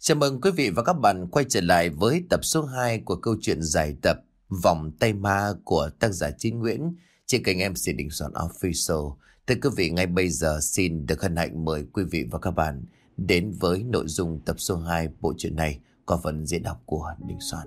Chào mừng quý vị và các bạn quay trở lại với tập số 2 của câu chuyện dài tập Vòng tay ma của tác giả Chí Nguyễn trên kênh MC Đình Soạn Official. Thưa quý vị, ngay bây giờ xin được hân hạnh mời quý vị và các bạn đến với nội dung tập số 2 bộ truyện này qua phần diễn đọc của Đình Soạn.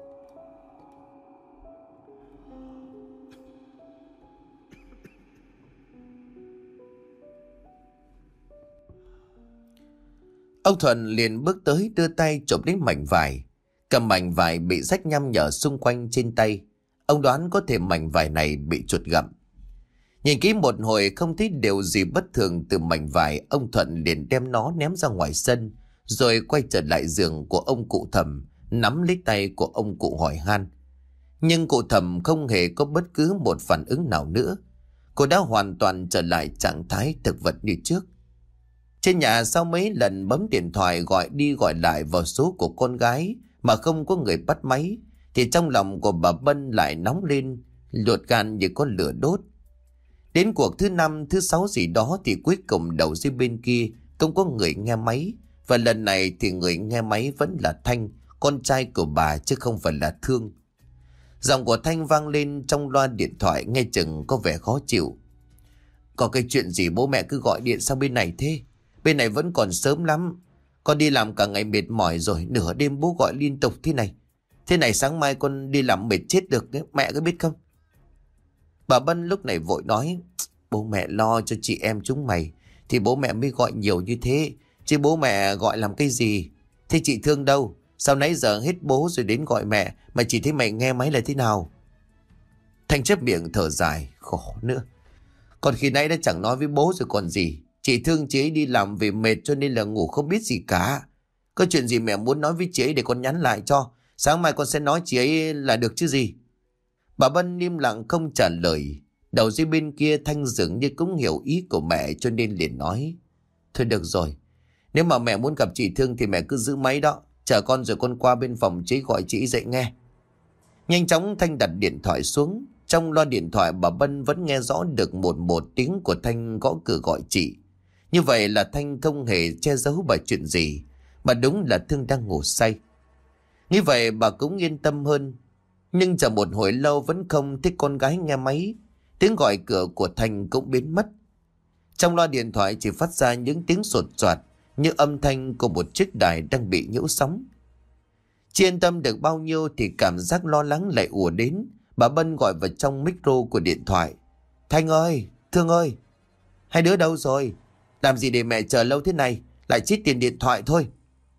Ông Thuận liền bước tới đưa tay chộp lấy mảnh vải. Cầm mảnh vải bị rách nhăm nhở xung quanh trên tay. Ông đoán có thể mảnh vải này bị chuột gặm. Nhìn kỹ một hồi không thấy điều gì bất thường từ mảnh vải, ông Thuận liền đem nó ném ra ngoài sân, rồi quay trở lại giường của ông cụ Thẩm, nắm lấy tay của ông cụ hỏi han. Nhưng cụ Thẩm không hề có bất cứ một phản ứng nào nữa. Cô đã hoàn toàn trở lại trạng thái thực vật như trước. Trên nhà sau mấy lần bấm điện thoại gọi đi gọi lại vào số của con gái mà không có người bắt máy, thì trong lòng của bà Bân lại nóng lên, ruột gan như con lửa đốt. Đến cuộc thứ 5, thứ 6 gì đó thì cuối cùng đầu dây bên kia không có người nghe máy. Và lần này thì người nghe máy vẫn là Thanh, con trai của bà chứ không phải là Thương. Giọng của Thanh vang lên trong loa điện thoại nghe chừng có vẻ khó chịu. Có cái chuyện gì bố mẹ cứ gọi điện sang bên này thế? Bên này vẫn còn sớm lắm. Con đi làm cả ngày mệt mỏi rồi, nửa đêm bố gọi liên tục thế này. Thế này sáng mai con đi làm mệt chết được đấy, mẹ có biết không? Bà Bân lúc này vội nói, bố mẹ lo cho chị em chúng mày thì bố mẹ mới gọi nhiều như thế, chứ bố mẹ gọi làm cái gì? Thế chị Thương đâu? Sao nãy giờ hết bố rồi đến gọi mẹ mà chỉ thấy mày nghe máy là thế nào? Thanh chép miệng thở dài, khổ nữa. Còn khi nãy đã chẳng nói với bố rồi còn gì. Chị Thương chị ấy đi làm về mệt cho nên là ngủ không biết gì cả. Có chuyện gì mẹ muốn nói với chị ấy để con nhắn lại cho. Sáng mai con sẽ nói chị ấy là được chứ gì. Bà Bân im lặng không trả lời. Đầu dây bên kia Thanh dường như cũng hiểu ý của mẹ cho nên liền nói. Thôi được rồi. Nếu mà mẹ muốn gặp chị Thương thì mẹ cứ giữ máy đó. Chờ con rồi con qua bên phòng chị gọi chị dậy nghe. Nhanh chóng Thanh đặt điện thoại xuống. Trong loa điện thoại bà Bân vẫn nghe rõ được một tiếng của Thanh gõ cửa gọi chị. Như vậy là Thanh không hề che giấu bà chuyện gì, mà đúng là Thương đang ngủ say. Như vậy bà cũng yên tâm hơn. Nhưng chờ một hồi lâu vẫn không thấy con gái nghe máy. Tiếng gọi cửa của Thanh cũng biến mất. Trong loa điện thoại chỉ phát ra những tiếng sột soạt như âm thanh của một chiếc đài đang bị nhiễu sóng. Chưa yên tâm được bao nhiêu thì cảm giác lo lắng lại ùa đến. Bà Bân gọi vào trong micro của điện thoại. Thanh ơi, Thương ơi, hai đứa đâu rồi? Làm gì để mẹ chờ lâu thế này, lại chít tiền điện thoại thôi.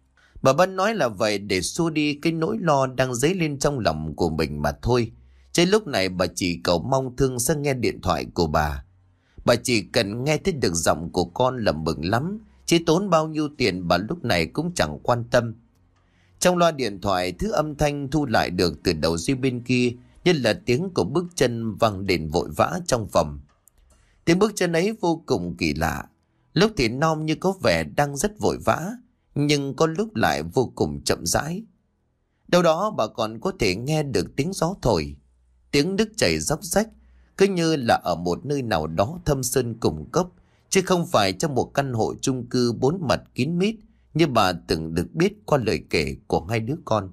Bà Bân nói là vậy để xua đi cái nỗi lo đang dấy lên trong lòng của mình mà thôi. Chứ lúc này bà chỉ cầu mong Thương sẽ nghe điện thoại của bà. Bà chỉ cần nghe thấy được giọng của con là mừng lắm, chứ tốn bao nhiêu tiền bà lúc này cũng chẳng quan tâm. Trong loa điện thoại, thứ âm thanh thu lại được từ đầu dây bên kia như là tiếng của bước chân vang đến vội vã trong phòng. Tiếng bước chân ấy vô cùng kỳ lạ. Lúc thì non như có vẻ đang rất vội vã, nhưng có lúc lại vô cùng chậm rãi. Đâu đó bà còn có thể nghe được tiếng gió thổi, tiếng nước chảy róc rách, cứ như là ở một nơi nào đó thâm sơn cùng cốc, chứ không phải trong một căn hộ chung cư 4 mặt kín mít như bà từng được biết qua lời kể của hai đứa con.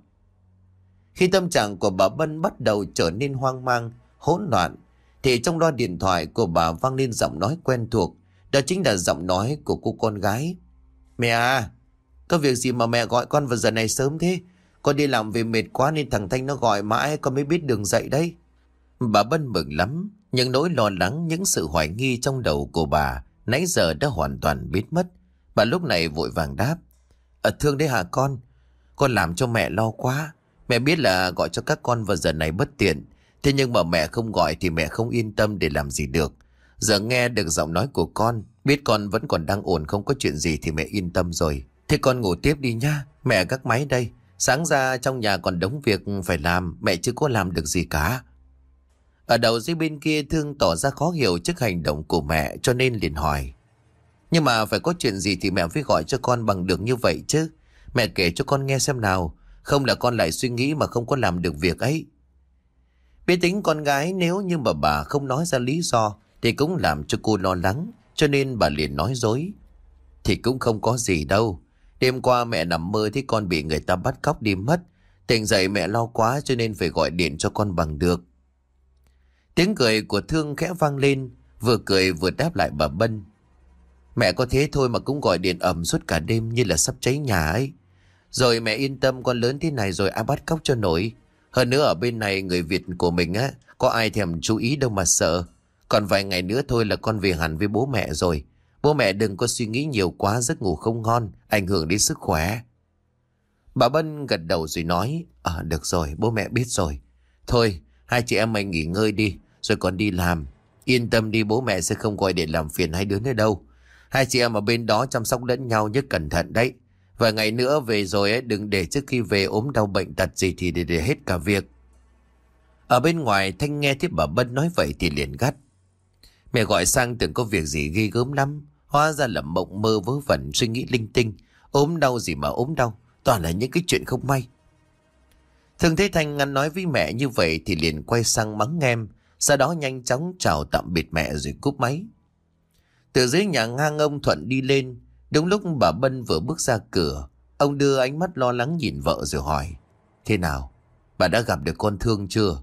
Khi tâm trạng của bà Bân bắt đầu trở nên hoang mang, hỗn loạn, thì trong loa điện thoại của bà vang lên giọng nói quen thuộc. Đó chính là giọng nói của cô con gái. Mẹ à, có việc gì mà mẹ gọi con vào giờ này sớm thế? Con đi làm về mệt quá nên thằng Thanh nó gọi mãi con mới biết đường dậy đấy. Bà Bân mừng lắm. Những nỗi lo lắng, những sự hoài nghi trong đầu của bà nãy giờ đã hoàn toàn biến mất. Bà lúc này vội vàng đáp. Thương đấy hả con? Con làm cho mẹ lo quá. Mẹ biết là gọi cho các con vào giờ này bất tiện. Thế nhưng mà mẹ không gọi thì mẹ không yên tâm để làm gì được. Giờ nghe được giọng nói của con, biết con vẫn còn đang ổn không có chuyện gì thì mẹ yên tâm rồi. Thế con ngủ tiếp đi nhá, mẹ gác máy đây. Sáng ra trong nhà còn đống việc phải làm, mẹ chưa có làm được gì cả. Ở đầu dây bên kia Thương tỏ ra khó hiểu trước hành động của mẹ cho nên liền hỏi. Nhưng mà phải có chuyện gì thì mẹ phải gọi cho con bằng đường như vậy chứ. Mẹ kể cho con nghe xem nào, không là con lại suy nghĩ mà không có làm được việc ấy. Biết tính con gái nếu như mà bà không nói ra lý do thì cũng làm cho cô lo lắng, cho nên bà liền nói dối. Thì cũng không có gì đâu. Đêm qua mẹ nằm mơ thấy con bị người ta bắt cóc đi mất. Tỉnh dậy mẹ lo quá cho nên phải gọi điện cho con bằng được. Tiếng cười của Thương khẽ vang lên, vừa cười vừa đáp lại bà Bân. Mẹ có thế thôi mà cũng gọi điện ầm suốt cả đêm như là sắp cháy nhà ấy. Rồi mẹ yên tâm, con lớn thế này rồi ai bắt cóc cho nổi. Hơn nữa ở bên này người Việt của mình á, có ai thèm chú ý đâu mà sợ. Còn vài ngày nữa thôi là con về hẳn với bố mẹ rồi. Bố mẹ đừng có suy nghĩ nhiều quá, giấc ngủ không ngon, ảnh hưởng đến sức khỏe. Bà Bân gật đầu rồi nói, được rồi, bố mẹ biết rồi. Thôi, hai chị em mình nghỉ ngơi đi, rồi còn đi làm. Yên tâm đi, bố mẹ sẽ không gọi điện làm phiền hai đứa nữa đâu. Hai chị em ở bên đó chăm sóc lẫn nhau nhớ cẩn thận đấy. Vài ngày nữa về rồi ấy, đừng để trước khi về ốm đau bệnh tật gì thì để hết cả việc. Ở bên ngoài Thanh nghe thấy bà Bân nói vậy thì liền gắt. Mẹ gọi sang tưởng có việc gì ghê gớm lắm. Hóa ra là mộng mơ vớ vẩn, suy nghĩ linh tinh. Ốm đau gì mà ốm đau, toàn là những cái chuyện không may. Thường thấy Thanh ngăn nói với mẹ như vậy thì liền quay sang mắng em. Sau đó nhanh chóng chào tạm biệt mẹ rồi cúp máy. Từ dưới nhà ngang ông Thuận đi lên. Đúng lúc bà Bân vừa bước ra cửa, ông đưa ánh mắt lo lắng nhìn vợ rồi hỏi. Thế nào? Bà đã gặp được con Thương chưa?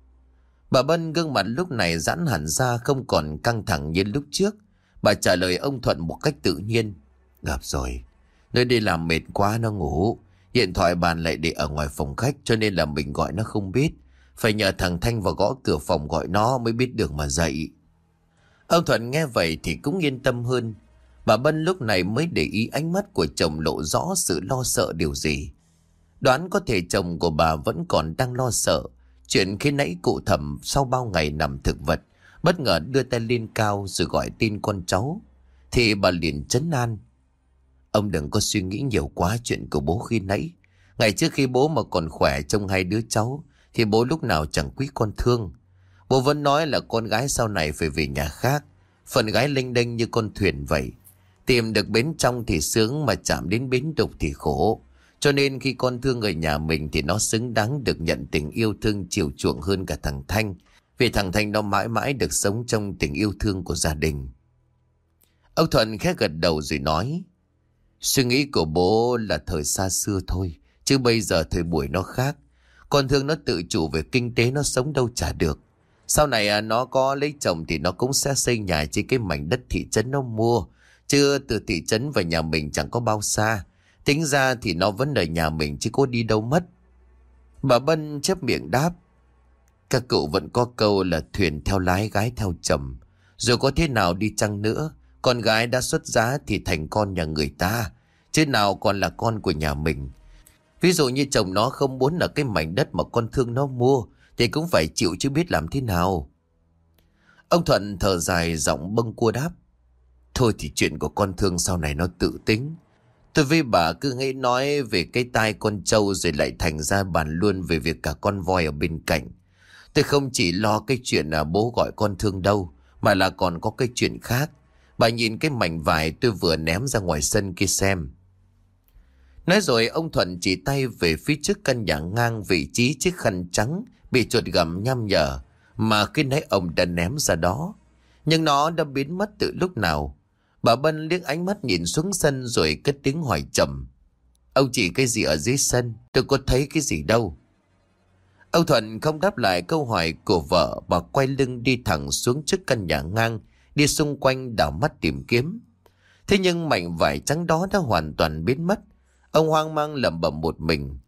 Bà Bân gương mặt lúc này giãn hẳn ra, không còn căng thẳng như lúc trước. Bà trả lời ông Thuận một cách tự nhiên. Gặp rồi. Nơi đi làm mệt quá nó ngủ. Điện thoại bàn lại để ở ngoài phòng khách cho nên là mình gọi nó không biết. Phải nhờ thằng Thanh vào gõ cửa phòng gọi nó mới biết đường mà dậy. Ông Thuận nghe vậy thì cũng yên tâm hơn. Bà Bân lúc này mới để ý ánh mắt của chồng lộ rõ sự lo sợ điều gì. Đoán có thể chồng của bà vẫn còn đang lo sợ chuyện khi nãy cụ Thẩm sau bao ngày nằm thực vật bất ngờ đưa tay lên cao rồi gọi tên con cháu. Thì bà liền trấn an. Ông đừng có suy nghĩ nhiều quá chuyện của bố khi nãy. Ngày trước khi bố mà còn khỏe trông hai đứa cháu thì bố lúc nào chẳng quý con Thương. Bố vẫn nói là con gái sau này phải về nhà khác. Phần gái lênh đênh như con thuyền vậy. Tìm được bến trong thì sướng mà chạm đến bến đục thì khổ. Cho nên khi con Thương ở nhà mình thì nó xứng đáng được nhận tình yêu thương chiều chuộng hơn cả thằng Thanh. Vì thằng Thanh nó mãi mãi được sống trong tình yêu thương của gia đình. Ông Thuận khẽ gật đầu rồi nói. Suy nghĩ của bố là thời xa xưa thôi. Chứ bây giờ thời buổi nó khác. Con Thương nó tự chủ về kinh tế, nó sống đâu chả được. Sau này nó có lấy chồng thì nó cũng sẽ xây nhà trên cái mảnh đất thị trấn nó mua. Chứ từ thị trấn về nhà mình chẳng có bao xa. Tính ra thì nó vẫn ở nhà mình chứ có đi đâu mất. Bà Bân chép miệng đáp. Các cụ vẫn có câu là thuyền theo lái gái theo chồng. Rồi có thế nào đi chăng nữa, con gái đã xuất giá thì thành con nhà người ta, chứ nào còn là con của nhà mình. Ví dụ như chồng nó không muốn ở cái mảnh đất mà con Thương nó mua thì cũng phải chịu chứ biết làm thế nào. Ông Thuận thở dài giọng bâng cua đáp. Thôi thì chuyện của con Thương sau này nó tự tính. Tôi với bà cứ nghĩ nói về cái tai con trâu rồi lại thành ra bàn luôn về việc cả con voi ở bên cạnh. Tôi không chỉ lo cái chuyện là bố gọi con Thương đâu, mà là còn có cái chuyện khác. Bà nhìn cái mảnh vải tôi vừa ném ra ngoài sân kia xem. Nói rồi ông Thuận chỉ tay về phía trước căn nhà ngang vị trí chiếc khăn trắng bị chuột gặm nham nhở mà khi nãy ông đã ném ra đó. Nhưng nó đã biến mất từ lúc nào. Bà Bân liếc ánh mắt nhìn xuống sân rồi cất tiếng hỏi trầm. Ông chỉ cái gì ở dưới sân? Tôi có thấy cái gì đâu. Ông Thuận không đáp lại câu hỏi của vợ. Bà quay lưng đi thẳng xuống trước căn nhà ngang, đi xung quanh đảo mắt tìm kiếm. Thế nhưng mảnh vải trắng đó đã hoàn toàn biến mất. Ông hoang mang lẩm bẩm một mình.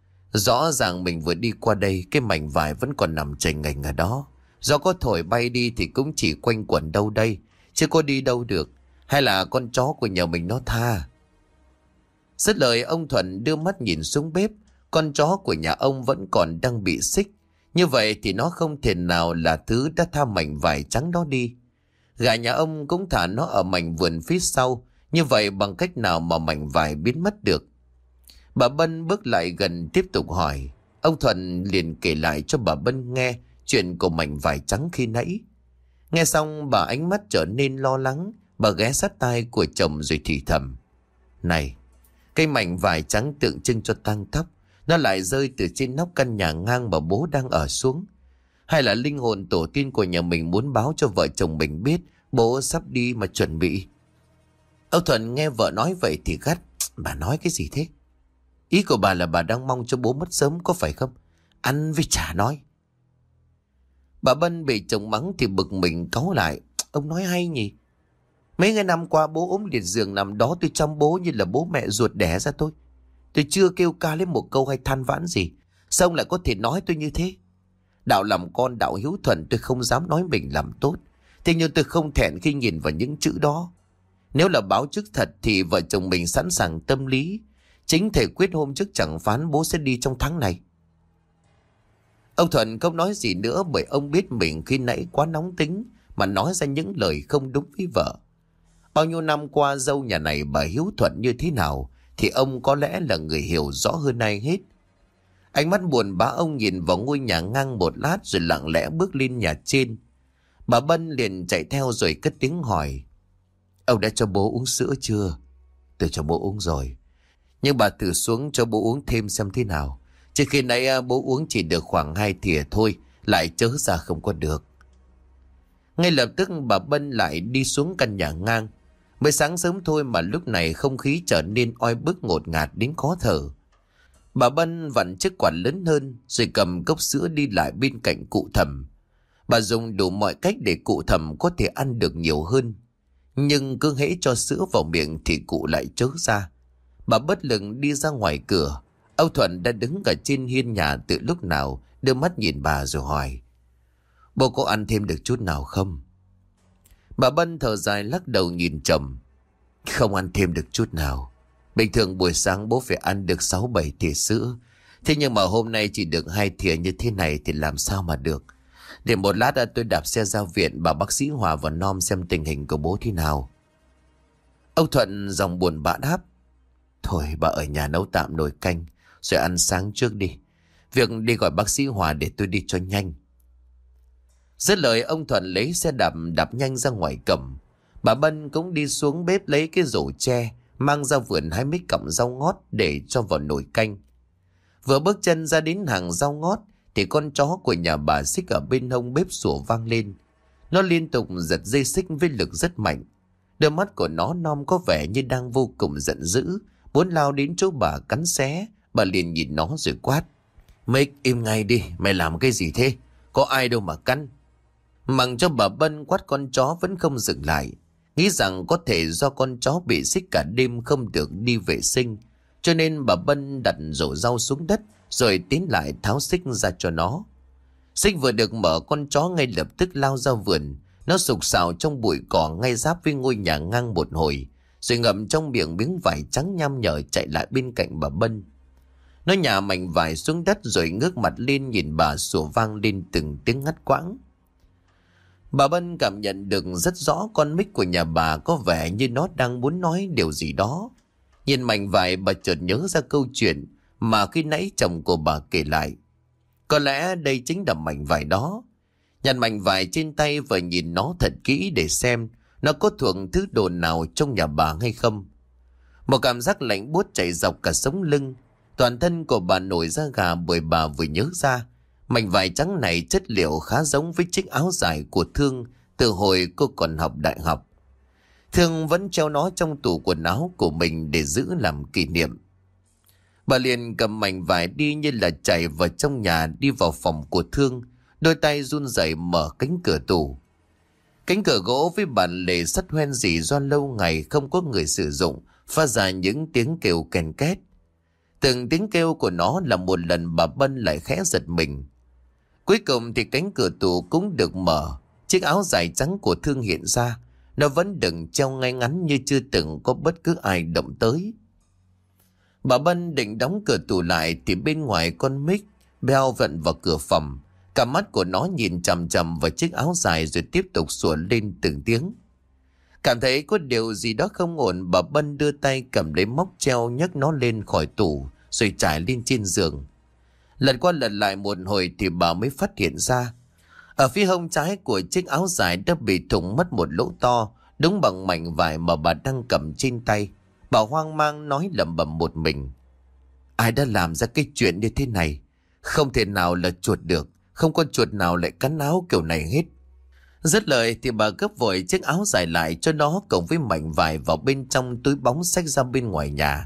Rõ ràng mình vừa đi qua đây, cái mảnh vải vẫn còn nằm chềnh nghềnh ở đó. Do có thổi bay đi thì cũng chỉ quanh quẩn đâu đây, chứ có đi đâu được. Hay là con chó của nhà mình nó tha? Dứt lời ông Thuận đưa mắt nhìn xuống bếp. Con chó của nhà ông vẫn còn đang bị xích. Như vậy thì nó không thể nào là thứ đã tha mảnh vải trắng đó đi. Gà nhà ông cũng thả nó ở mảnh vườn phía sau. Như vậy bằng cách nào mà mảnh vải biến mất được? Bà Bân bước lại gần tiếp tục hỏi. Ông Thuận liền kể lại cho bà Bân nghe chuyện của mảnh vải trắng khi nãy. Nghe xong bà ánh mắt trở nên lo lắng. Bà ghé sát tai của chồng rồi thì thầm. Này, cái mảnh vải trắng tượng trưng cho tang tóc, nó lại rơi từ trên nóc căn nhà ngang mà bố đang ở xuống. Hay là linh hồn tổ tiên của nhà mình muốn báo cho vợ chồng mình biết bố sắp đi mà chuẩn bị? Ông Thuận nghe vợ nói vậy thì gắt. Bà nói cái gì thế? Ý của bà là bà đang mong cho bố mất sớm có phải không? Ăn với chả nói. Bà Bân bị chồng mắng thì bực mình cáu lại. Ông nói hay nhỉ? Mấy ngày năm qua bố ốm liệt giường nằm đó, tôi chăm bố như là bố mẹ ruột đẻ ra tôi. Tôi chưa kêu ca lên một câu hay than vãn gì. Sao ông lại có thể nói tôi như thế? Đạo làm con, đạo hiếu thuận, tôi không dám nói mình làm tốt. Thế nhưng tôi không thẹn khi nhìn vào những chữ đó. Nếu là báo trước thật thì vợ chồng mình sẵn sàng tâm lý. Chính thể quyết hôm trước chẳng phán bố sẽ đi trong tháng này. Ông Thuận không nói gì nữa bởi ông biết mình khi nãy quá nóng tính mà nói ra những lời không đúng với vợ. Bao nhiêu năm qua dâu nhà này bà hiếu thuận như thế nào thì ông có lẽ là người hiểu rõ hơn ai hết. Ánh mắt buồn bã ông nhìn vào ngôi nhà ngang một lát rồi lặng lẽ bước lên nhà trên. Bà Bân liền chạy theo rồi cất tiếng hỏi. Ông đã cho bố uống sữa chưa? Tôi cho bố uống rồi. Nhưng bà thử xuống cho bố uống thêm xem thế nào. Chứ khi nãy bố uống chỉ được khoảng 2 thìa thôi, lại chớ ra không có được. Ngay lập tức bà Bân lại đi xuống căn nhà ngang. Mới sáng sớm thôi mà lúc này không khí trở nên oi bức ngột ngạt đến khó thở. Bà Bân vặn chiếc quạt lớn hơn rồi cầm cốc sữa đi lại bên cạnh cụ Thẩm. Bà dùng đủ mọi cách để cụ Thẩm có thể ăn được nhiều hơn. Nhưng cứ hễ cho sữa vào miệng thì cụ lại chớ ra. Bà bất lực đi ra ngoài cửa. Âu Thuận đã đứng ở trên hiên nhà từ lúc nào, đưa mắt nhìn bà rồi hỏi. Bố có ăn thêm được chút nào không? Bà Bân thở dài lắc đầu nhìn chồng. Không ăn thêm được chút nào. Bình thường buổi sáng bố phải ăn được 6-7 thìa sữa. Thế nhưng mà hôm nay chỉ được 2 thìa như thế này thì làm sao mà được. Để một lát tôi đạp xe ra viện bảo bác sĩ Hòa và Nom xem tình hình của bố thế nào. Âu Thuận giọng buồn bã đáp. Thôi bà ở nhà nấu tạm nồi canh rồi ăn sáng trước đi. Việc đi gọi bác sĩ Hòa để tôi đi cho nhanh. Dứt lời ông Thuận lấy xe đạp nhanh ra ngoài cổng. Bà Bân cũng đi xuống bếp lấy cái rổ tre, mang ra vườn hái mấy cọng rau ngót để cho vào nồi canh. Vừa bước chân ra đến hàng rau ngót thì con chó của nhà bà Xích ở bên hông bếp sủa vang lên. Nó liên tục giật dây xích với lực rất mạnh. Đôi mắt của nó Nom có vẻ như đang vô cùng giận dữ, muốn lao đến chỗ bà cắn xé. Bà liền nhìn nó rồi quát. Mick, im ngay đi, mày làm cái gì thế? Có ai đâu mà cắn. Mặc cho bà Bân quát con chó vẫn không dừng lại. Nghĩ rằng có thể do con chó bị xích cả đêm không được đi vệ sinh, cho nên bà Bân đặt rổ rau xuống đất rồi tiến lại tháo xích ra cho nó. Xích vừa được mở, con chó ngay lập tức lao ra vườn. Nó sục sạo trong bụi cỏ ngay giáp với ngôi nhà ngang một hồi, rồi ngậm trong miệng miếng vải trắng nham nhở chạy lại bên cạnh bà Bân. Nó nhả mảnh vải xuống đất rồi ngước mặt lên nhìn bà sủa vang lên từng tiếng ngắt quãng. Bà Bân cảm nhận được rất rõ con Mick của nhà bà có vẻ như nó đang muốn nói điều gì đó. Nhìn mảnh vải bà chợt nhớ ra câu chuyện mà khi nãy chồng của bà kể lại. Có lẽ đây chính là mảnh vải đó. Nhặt mảnh vải trên tay và nhìn nó thật kỹ để xem nó có thuộc thứ đồ nào trong nhà bà hay không. Một cảm giác lạnh buốt chạy dọc cả sống lưng. Toàn thân của bà nổi da gà bởi bà vừa nhớ ra mảnh vải trắng này chất liệu khá giống với chiếc áo dài của Thương từ hồi cô còn học đại học. Thương vẫn treo nó trong tủ quần áo của mình để giữ làm kỷ niệm. Bà liền cầm mảnh vải đi như là chạy vào trong nhà, đi vào phòng của Thương, đôi tay run rẩy mở cánh cửa tủ. Cánh cửa gỗ với bản lề sắt hoen dỉ do lâu ngày không có người sử dụng, phát ra những tiếng kêu ken két. Từng tiếng kêu của nó là một lần bà Bân lại khẽ giật mình. Cuối cùng thì cánh cửa tủ cũng được mở. Chiếc áo dài trắng của Thương hiện ra. Nó vẫn đừng treo ngay ngắn như chưa từng có bất cứ ai động tới. Bà Bân định đóng cửa tủ lại thì bên ngoài con Mick beo vặn vào cửa phòng. Cả mắt của nó nhìn chằm chằm vào chiếc áo dài rồi tiếp tục sủa lên từng tiếng. Cảm thấy có điều gì đó không ổn, bà Bân đưa tay cầm lấy móc treo nhấc nó lên khỏi tủ rồi trải lên trên giường. Lần qua lần lại một hồi thì bà mới phát hiện ra ở phía hông trái của chiếc áo dài đã bị thủng mất một lỗ to, đúng bằng mảnh vải mà bà đang cầm trên tay. Bà hoang mang nói lẩm bẩm một mình. Ai đã làm ra cái chuyện như thế này? Không thể nào là chuột được. Không có chuột nào lại cắn áo kiểu này hết. Dứt lời thì bà gấp vội chiếc áo dài lại cho nó cộng với mảnh vải vào bên trong túi bóng xách ra bên ngoài nhà.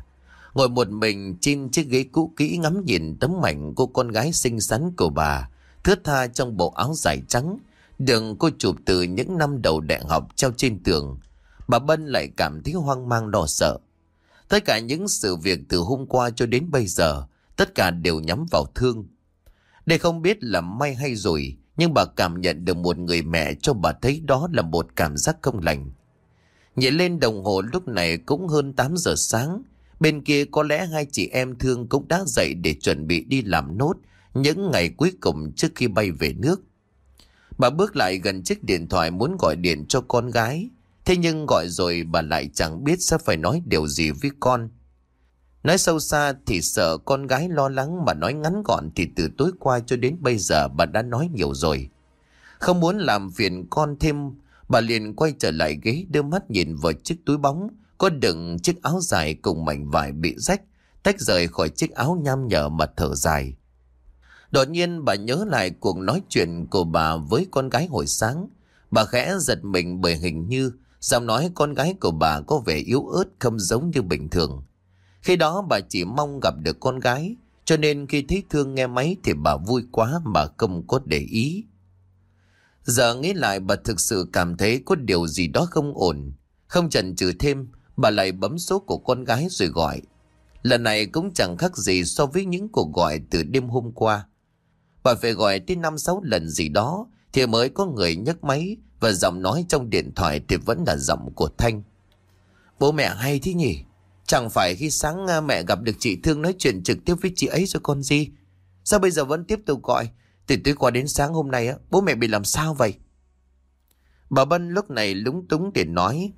ngồi một mình trên chiếc ghế cũ kỹ ngắm nhìn tấm ảnh cô con gái xinh xắn của bà, thướt tha trong bộ áo dài trắng, được cô chụp từ những năm đầu đại học treo trên tường. Bà Bân lại cảm thấy hoang mang lo sợ. Tất cả những sự việc từ hôm qua cho đến bây giờ, tất cả đều nhắm vào Thương. Đây không biết là may hay rủi, nhưng bà cảm nhận được một người mẹ cho bà thấy đó là một cảm giác không lành. Nhìn lên đồng hồ lúc này cũng hơn 8 giờ sáng. Bên kia có lẽ hai chị em Thương cũng đã dậy để chuẩn bị đi làm nốt những ngày cuối cùng trước khi bay về nước. Bà bước lại gần chiếc điện thoại muốn gọi điện cho con gái. Thế nhưng gọi rồi bà lại chẳng biết sẽ phải nói điều gì với con. Nói sâu xa thì sợ con gái lo lắng, mà nói ngắn gọn thì từ tối qua cho đến bây giờ bà đã nói nhiều rồi. Không muốn làm phiền con thêm, bà liền quay trở lại ghế, đưa mắt nhìn vào chiếc túi bóng có đựng chiếc áo dài cùng mảnh vải bị rách, tách rời khỏi chiếc áo nham nhở mà thở dài. Đột nhiên bà nhớ lại cuộc nói chuyện của bà với con gái hồi sáng. Bà khẽ giật mình bởi hình như giọng nói con gái của bà có vẻ yếu ớt, không giống như bình thường. Khi đó bà chỉ mong gặp được con gái, cho nên khi thấy Thương nghe máy thì bà vui quá mà không có để ý. Giờ nghĩ lại bà thực sự cảm thấy có điều gì đó không ổn. Không chần chừ thêm, bà lại bấm số của con gái rồi gọi. Lần này cũng chẳng khác gì so với những cuộc gọi từ đêm hôm qua. Bà phải gọi đến 5-6 lần gì đó thì mới có người nhấc máy, và giọng nói trong điện thoại thì vẫn là giọng của Thanh. Bố mẹ hay thế nhỉ? Chẳng phải khi sáng mẹ gặp được chị Thương nói chuyện trực tiếp với chị ấy rồi con gì? Sao bây giờ vẫn tiếp tục gọi? Từ tối qua đến sáng hôm nay bố mẹ bị làm sao vậy? Bà Bân lúc này lúng túng để nói.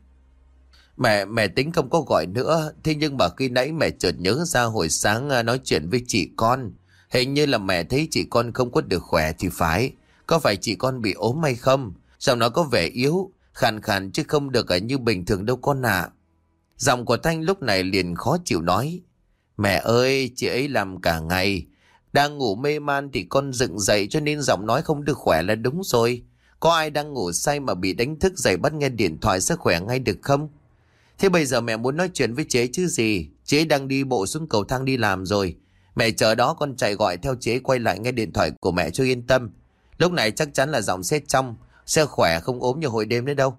Mẹ tính không có gọi nữa. Thế nhưng mà khi nãy mẹ chợt nhớ ra hồi sáng nói chuyện với chị con. Hình như là mẹ thấy chị con không có được khỏe thì phải. Có phải chị con bị ốm hay không? Giọng nó có vẻ yếu, khàn khàn chứ không được như bình thường đâu con ạ. Giọng của Thanh lúc này liền khó chịu nói. Mẹ ơi, chị ấy làm cả ngày. Đang ngủ mê man thì con dựng dậy, cho nên giọng nói không được khỏe là đúng rồi. Có ai đang ngủ say mà bị đánh thức dậy bắt nghe điện thoại sẽ khỏe ngay được không? Thế bây giờ mẹ muốn nói chuyện với chị ấy chứ gì? Chị ấy đang đi bộ xuống cầu thang đi làm rồi. Mẹ chờ đó, con chạy gọi theo chị ấy quay lại nghe điện thoại của mẹ cho yên tâm. Lúc này chắc chắn là giọng sẽ trong, sẽ khỏe không ốm như hồi đêm nữa đâu.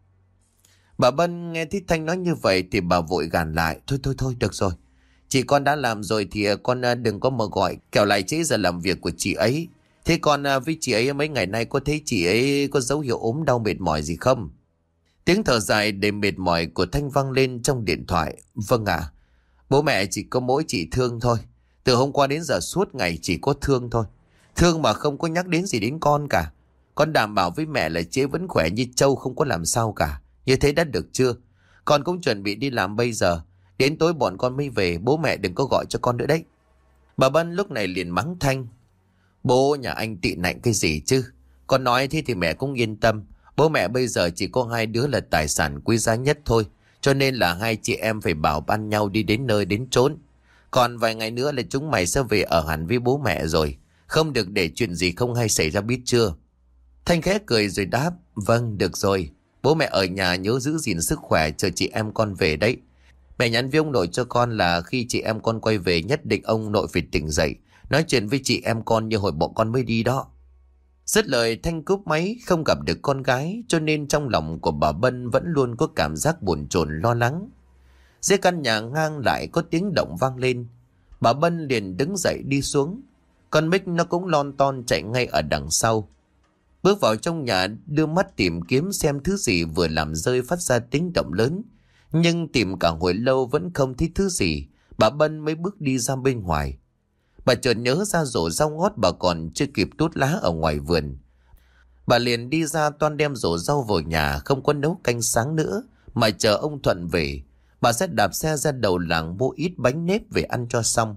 Bà Bân nghe thấy Thanh nói như vậy thì bà vội gàn lại. Thôi được rồi. Chị con đã làm rồi thì con đừng có mà gọi, kẻo lại trễ giờ làm việc của chị ấy. Thế con với chị ấy mấy ngày nay có thấy chị ấy có dấu hiệu ốm đau mệt mỏi gì không? Tiếng thở dài đầy mệt mỏi của Thanh vang lên trong điện thoại. Vâng ạ. Bố mẹ chỉ có mỗi chị Thương thôi. Từ hôm qua đến giờ suốt ngày chỉ có Thương thôi. Thương mà không có nhắc đến gì đến con cả. Con đảm bảo với mẹ là chế vẫn khỏe như trâu, không có làm sao cả. Như thế đã được chưa? Con cũng chuẩn bị đi làm bây giờ. Đến tối bọn con mới về, bố mẹ đừng có gọi cho con nữa đấy. Bà Bân lúc này liền mắng Thanh. Bố nhà anh tị nạnh cái gì chứ? Con nói thế thì mẹ cũng yên tâm. Bố mẹ bây giờ chỉ có hai đứa là tài sản quý giá nhất thôi. Cho nên là hai chị em phải bảo ban nhau đi đến nơi đến chốn. Còn vài ngày nữa là chúng mày sẽ về ở hẳn với bố mẹ rồi. Không được để chuyện gì không hay xảy ra, biết chưa? Thanh khẽ cười rồi đáp. Vâng, được rồi. Bố mẹ ở nhà nhớ giữ gìn sức khỏe, chờ chị em con về đấy. Mẹ nhắn với ông nội cho con là khi chị em con quay về nhất định ông nội phải tỉnh dậy, nói chuyện với chị em con như hồi bọn con mới đi đó. Dứt lời Thanh cúp máy. Không gặp được con gái cho nên trong lòng của bà Bân vẫn luôn có cảm giác bồn chồn lo lắng. Dưới căn nhà ngang lại có tiếng động vang lên. Bà Bân liền đứng dậy đi xuống. Con Mích nó cũng lon ton chạy ngay ở đằng sau. Bước vào trong nhà, đưa mắt tìm kiếm xem thứ gì vừa làm rơi phát ra tiếng động lớn. Nhưng tìm cả hồi lâu vẫn không thấy thứ gì. Bà Bân mới bước đi ra bên ngoài. Bà chợt nhớ ra rổ rau ngót bà còn chưa kịp tuốt lá ở ngoài vườn. Bà liền đi ra toan đem rổ rau vào nhà, không có nấu canh sáng nữa mà chờ ông Thuận về. Bà sẽ đạp xe ra đầu làng mua ít bánh nếp về ăn cho xong.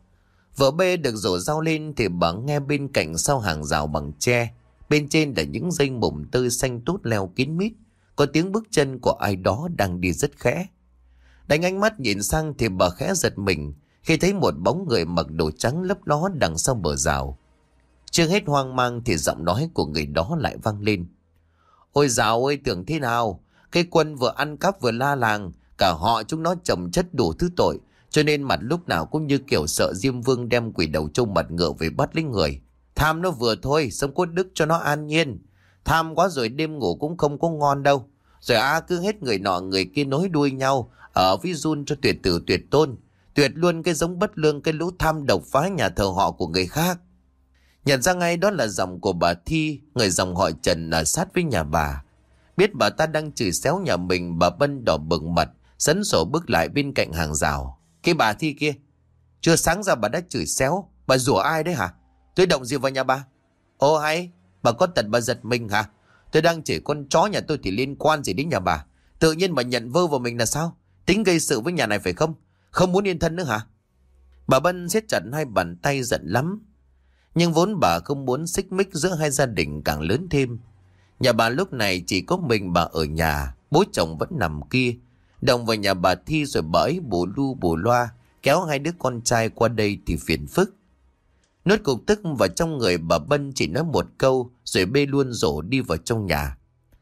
Vợ bê được rổ rau lên thì bà nghe bên cạnh sau hàng rào bằng tre, bên trên là những dây mùng tơi xanh tốt leo kín mít, có tiếng bước chân của ai đó đang đi rất khẽ. Đánh ánh mắt nhìn sang thì bà khẽ giật mình khi thấy một bóng người mặc đồ trắng lấp ló đằng sau bờ rào. Chưa hết hoang mang thì giọng nói của người đó lại vang lên. Ôi dào ơi, tưởng thế nào? Cái Quân vừa ăn cắp vừa la làng, cả họ chúng nó chồng chất đủ thứ tội, cho nên mặt lúc nào cũng như kiểu sợ Diêm Vương đem quỷ đầu trâu mặt ngựa về bắt lấy người. Tham nó vừa thôi, sống cốt đức cho nó an nhiên. Tham quá rồi đêm ngủ cũng không có ngon đâu. Rồi cứ hết người nọ người kia nối đuôi nhau, ở với run cho tuyệt tử tuyệt tôn. Tuyệt luôn cái giống bất lương cái lũ tham độc phá nhà thờ họ của người khác. Nhận ra ngay đó là giọng của bà Thi, người dòng họ Trần ở sát với nhà bà. Biết bà ta đang chửi xéo nhà mình, bà Bân đỏ bừng mặt, sấn sổ bước lại bên cạnh hàng rào. Cái bà Thi kia, chưa sáng ra bà đã chửi xéo, bà rủa ai đấy hả? Tôi động gì vào nhà bà? Ồ hay, bà có tật bà giật mình hả? Tôi đang chửi con chó nhà tôi thì liên quan gì đến nhà bà? Tự nhiên bà nhận vơ vào mình là sao? Tính gây sự với nhà này phải không? Không muốn yên thân nữa hả? Bà Bân siết chặt hai bàn tay giận lắm. Nhưng vốn bà không muốn xích mích giữa hai gia đình càng lớn thêm. Nhà bà lúc này chỉ có mình bà ở nhà, bố chồng vẫn nằm kia. Đồng vào nhà bà Thi rồi bà ấy bù lu bù loa, kéo hai đứa con trai qua đây thì phiền phức. Nuốt cục tức vào trong người, bà Bân chỉ nói một câu rồi bê luôn rổ đi vào trong nhà.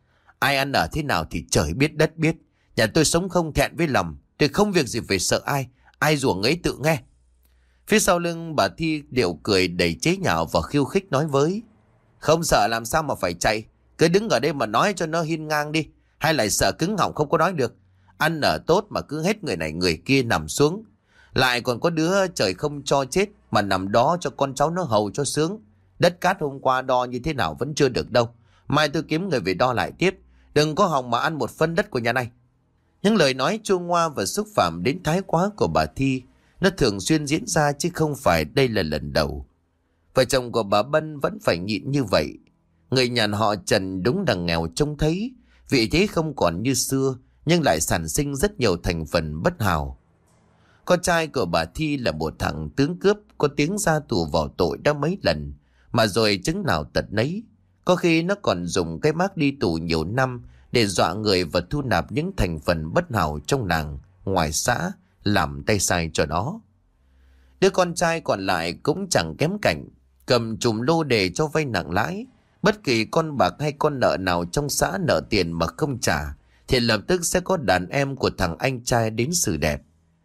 Ai ăn ở thế nào thì trời biết đất biết. Nhà tôi sống không thẹn với lòng. Tôi không việc gì phải sợ ai. Ai rủa ấy tự nghe. Phía sau lưng bà Thi điệu cười đầy chế nhạo và khiêu khích nói với. Không sợ làm sao mà phải chạy. Cứ đứng ở đây mà nói cho nó hiên ngang đi. Hay lại sợ cứng họng không có nói được. Ăn ở tốt mà cứ hết người này người kia nằm xuống. Lại còn có đứa trời không cho chết mà nằm đó cho con cháu nó hầu cho sướng. Đất cát hôm qua đo như thế nào vẫn chưa được đâu. Mai tôi kiếm người về đo lại tiếp. Đừng có hòng mà ăn một phân đất của nhà này. Những lời nói chua ngoa và xúc phạm đến thái quá của bà Thi nó thường xuyên diễn ra chứ không phải đây là lần đầu. Vợ chồng của bà Bân vẫn phải nhịn như vậy. Người nhà họ Trần đúng là nghèo trông thấy. Vị thế không còn như xưa nhưng lại sản sinh rất nhiều thành phần bất hảo. Con trai của bà Thi là một thằng tướng cướp có tiếng ra tù vào tội đã mấy lần. Mà rồi chứng nào tật nấy. Có khi nó còn dùng cái mác đi tù nhiều năm để dọa người và thu nạp những thành phần bất hảo trong làng, ngoài xã, làm tay sai cho nó. Đứa con trai còn lại cũng chẳng kém cạnh, cầm chùm lô đề cho vay nặng lãi. Bất kỳ con bạc hay con nợ nào trong xã nợ tiền mà không trả, thì lập tức sẽ có đàn em của thằng anh trai đến xử đẹp.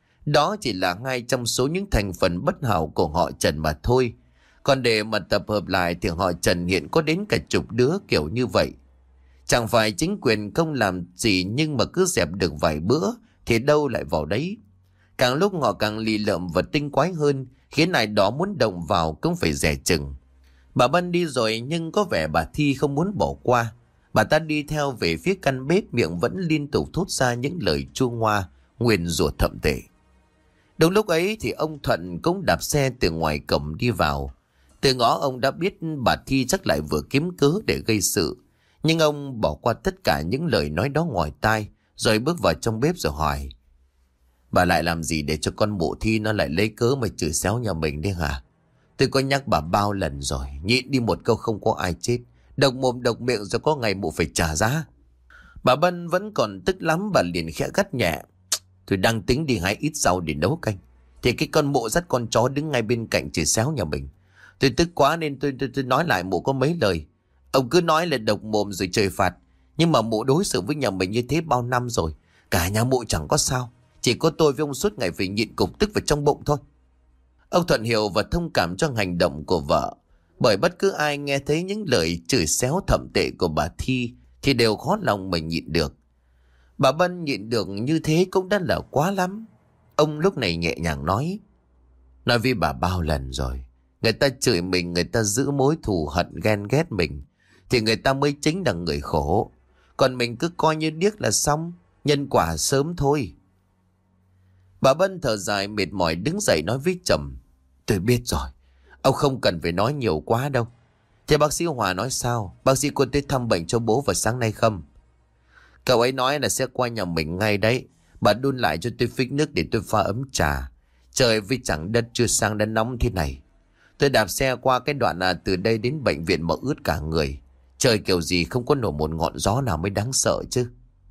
Đó chỉ là hai trong số những thành phần bất hảo của họ Trần mà thôi. Còn để mà tập hợp lại thì họ Trần hiện có đến cả chục đứa kiểu như vậy. Chẳng phải chính quyền không làm gì nhưng mà cứ dẹp được vài bữa thì đâu lại vào đấy. Càng lúc họ càng lì lợm và tinh quái hơn, khiến ai đó muốn động vào cũng phải dè chừng. Bà Bân đi rồi nhưng có vẻ bà Thi không muốn bỏ qua. Bà ta đi theo về phía căn bếp, miệng vẫn liên tục thốt ra những lời chua ngoa, nguyền rủa thậm tệ. Đúng lúc ấy thì ông Thuận cũng đạp xe từ ngoài cổng đi vào. Từ ngõ ông đã biết bà Thi chắc lại vừa kiếm cớ để gây sự. Nhưng ông bỏ qua tất cả những lời nói đó ngoài tai, rồi bước vào trong bếp rồi hỏi. Bà lại làm gì để cho con mụ Thi nó lại lấy cớ mà chửi xéo nhà mình đấy hả? Tôi có nhắc bà bao lần rồi, nhịn đi một câu không có ai chết. Độc mồm độc miệng rồi có ngày mụ phải trả giá. Bà Bân vẫn còn tức lắm, bà liền khẽ gắt nhẹ. Tôi đang tính đi hái ít rau để nấu canh, thì cái con mụ dắt con chó đứng ngay bên cạnh chửi xéo nhà mình. Tôi tức quá nên tôi nói lại mụ có mấy lời. Ông cứ nói là độc mồm rồi trời phạt. Nhưng mà mụ đối xử với nhà mình như thế bao năm rồi. Cả nhà mụ chẳng có sao. Chỉ có tôi với ông suốt ngày phải nhịn cục tức vào trong bụng thôi. Ông Thuận hiểu và thông cảm cho hành động của vợ. Bởi bất cứ ai nghe thấy những lời chửi xéo thậm tệ của bà Thi thì đều khó lòng mà nhịn được. Bà Bân nhịn được như thế cũng đã là quá lắm. Ông lúc này nhẹ nhàng nói. Nói với bà bao lần rồi. Người ta chửi mình, người ta giữ mối thù hận ghen ghét mình, thì người ta mới chính là người khổ. Còn mình cứ coi như điếc là xong. Nhân quả sớm thôi. Bà Bân thở dài mệt mỏi đứng dậy nói với chồng. Tôi biết rồi. Ông không cần phải nói nhiều quá đâu. Thế bác sĩ Hòa nói sao? Bác sĩ có tới thăm bệnh cho bố vào sáng nay không? Cậu ấy nói là sẽ qua nhà mình ngay đấy. Bà đun lại cho tôi phích nước để tôi pha ấm trà. Trời với chẳng đất chưa sang đã nóng thế này. Tôi đạp xe qua cái đoạn từ đây đến bệnh viện mà ướt cả người. Trời kiểu gì không có nổi một ngọn gió nào mới đáng sợ chứ.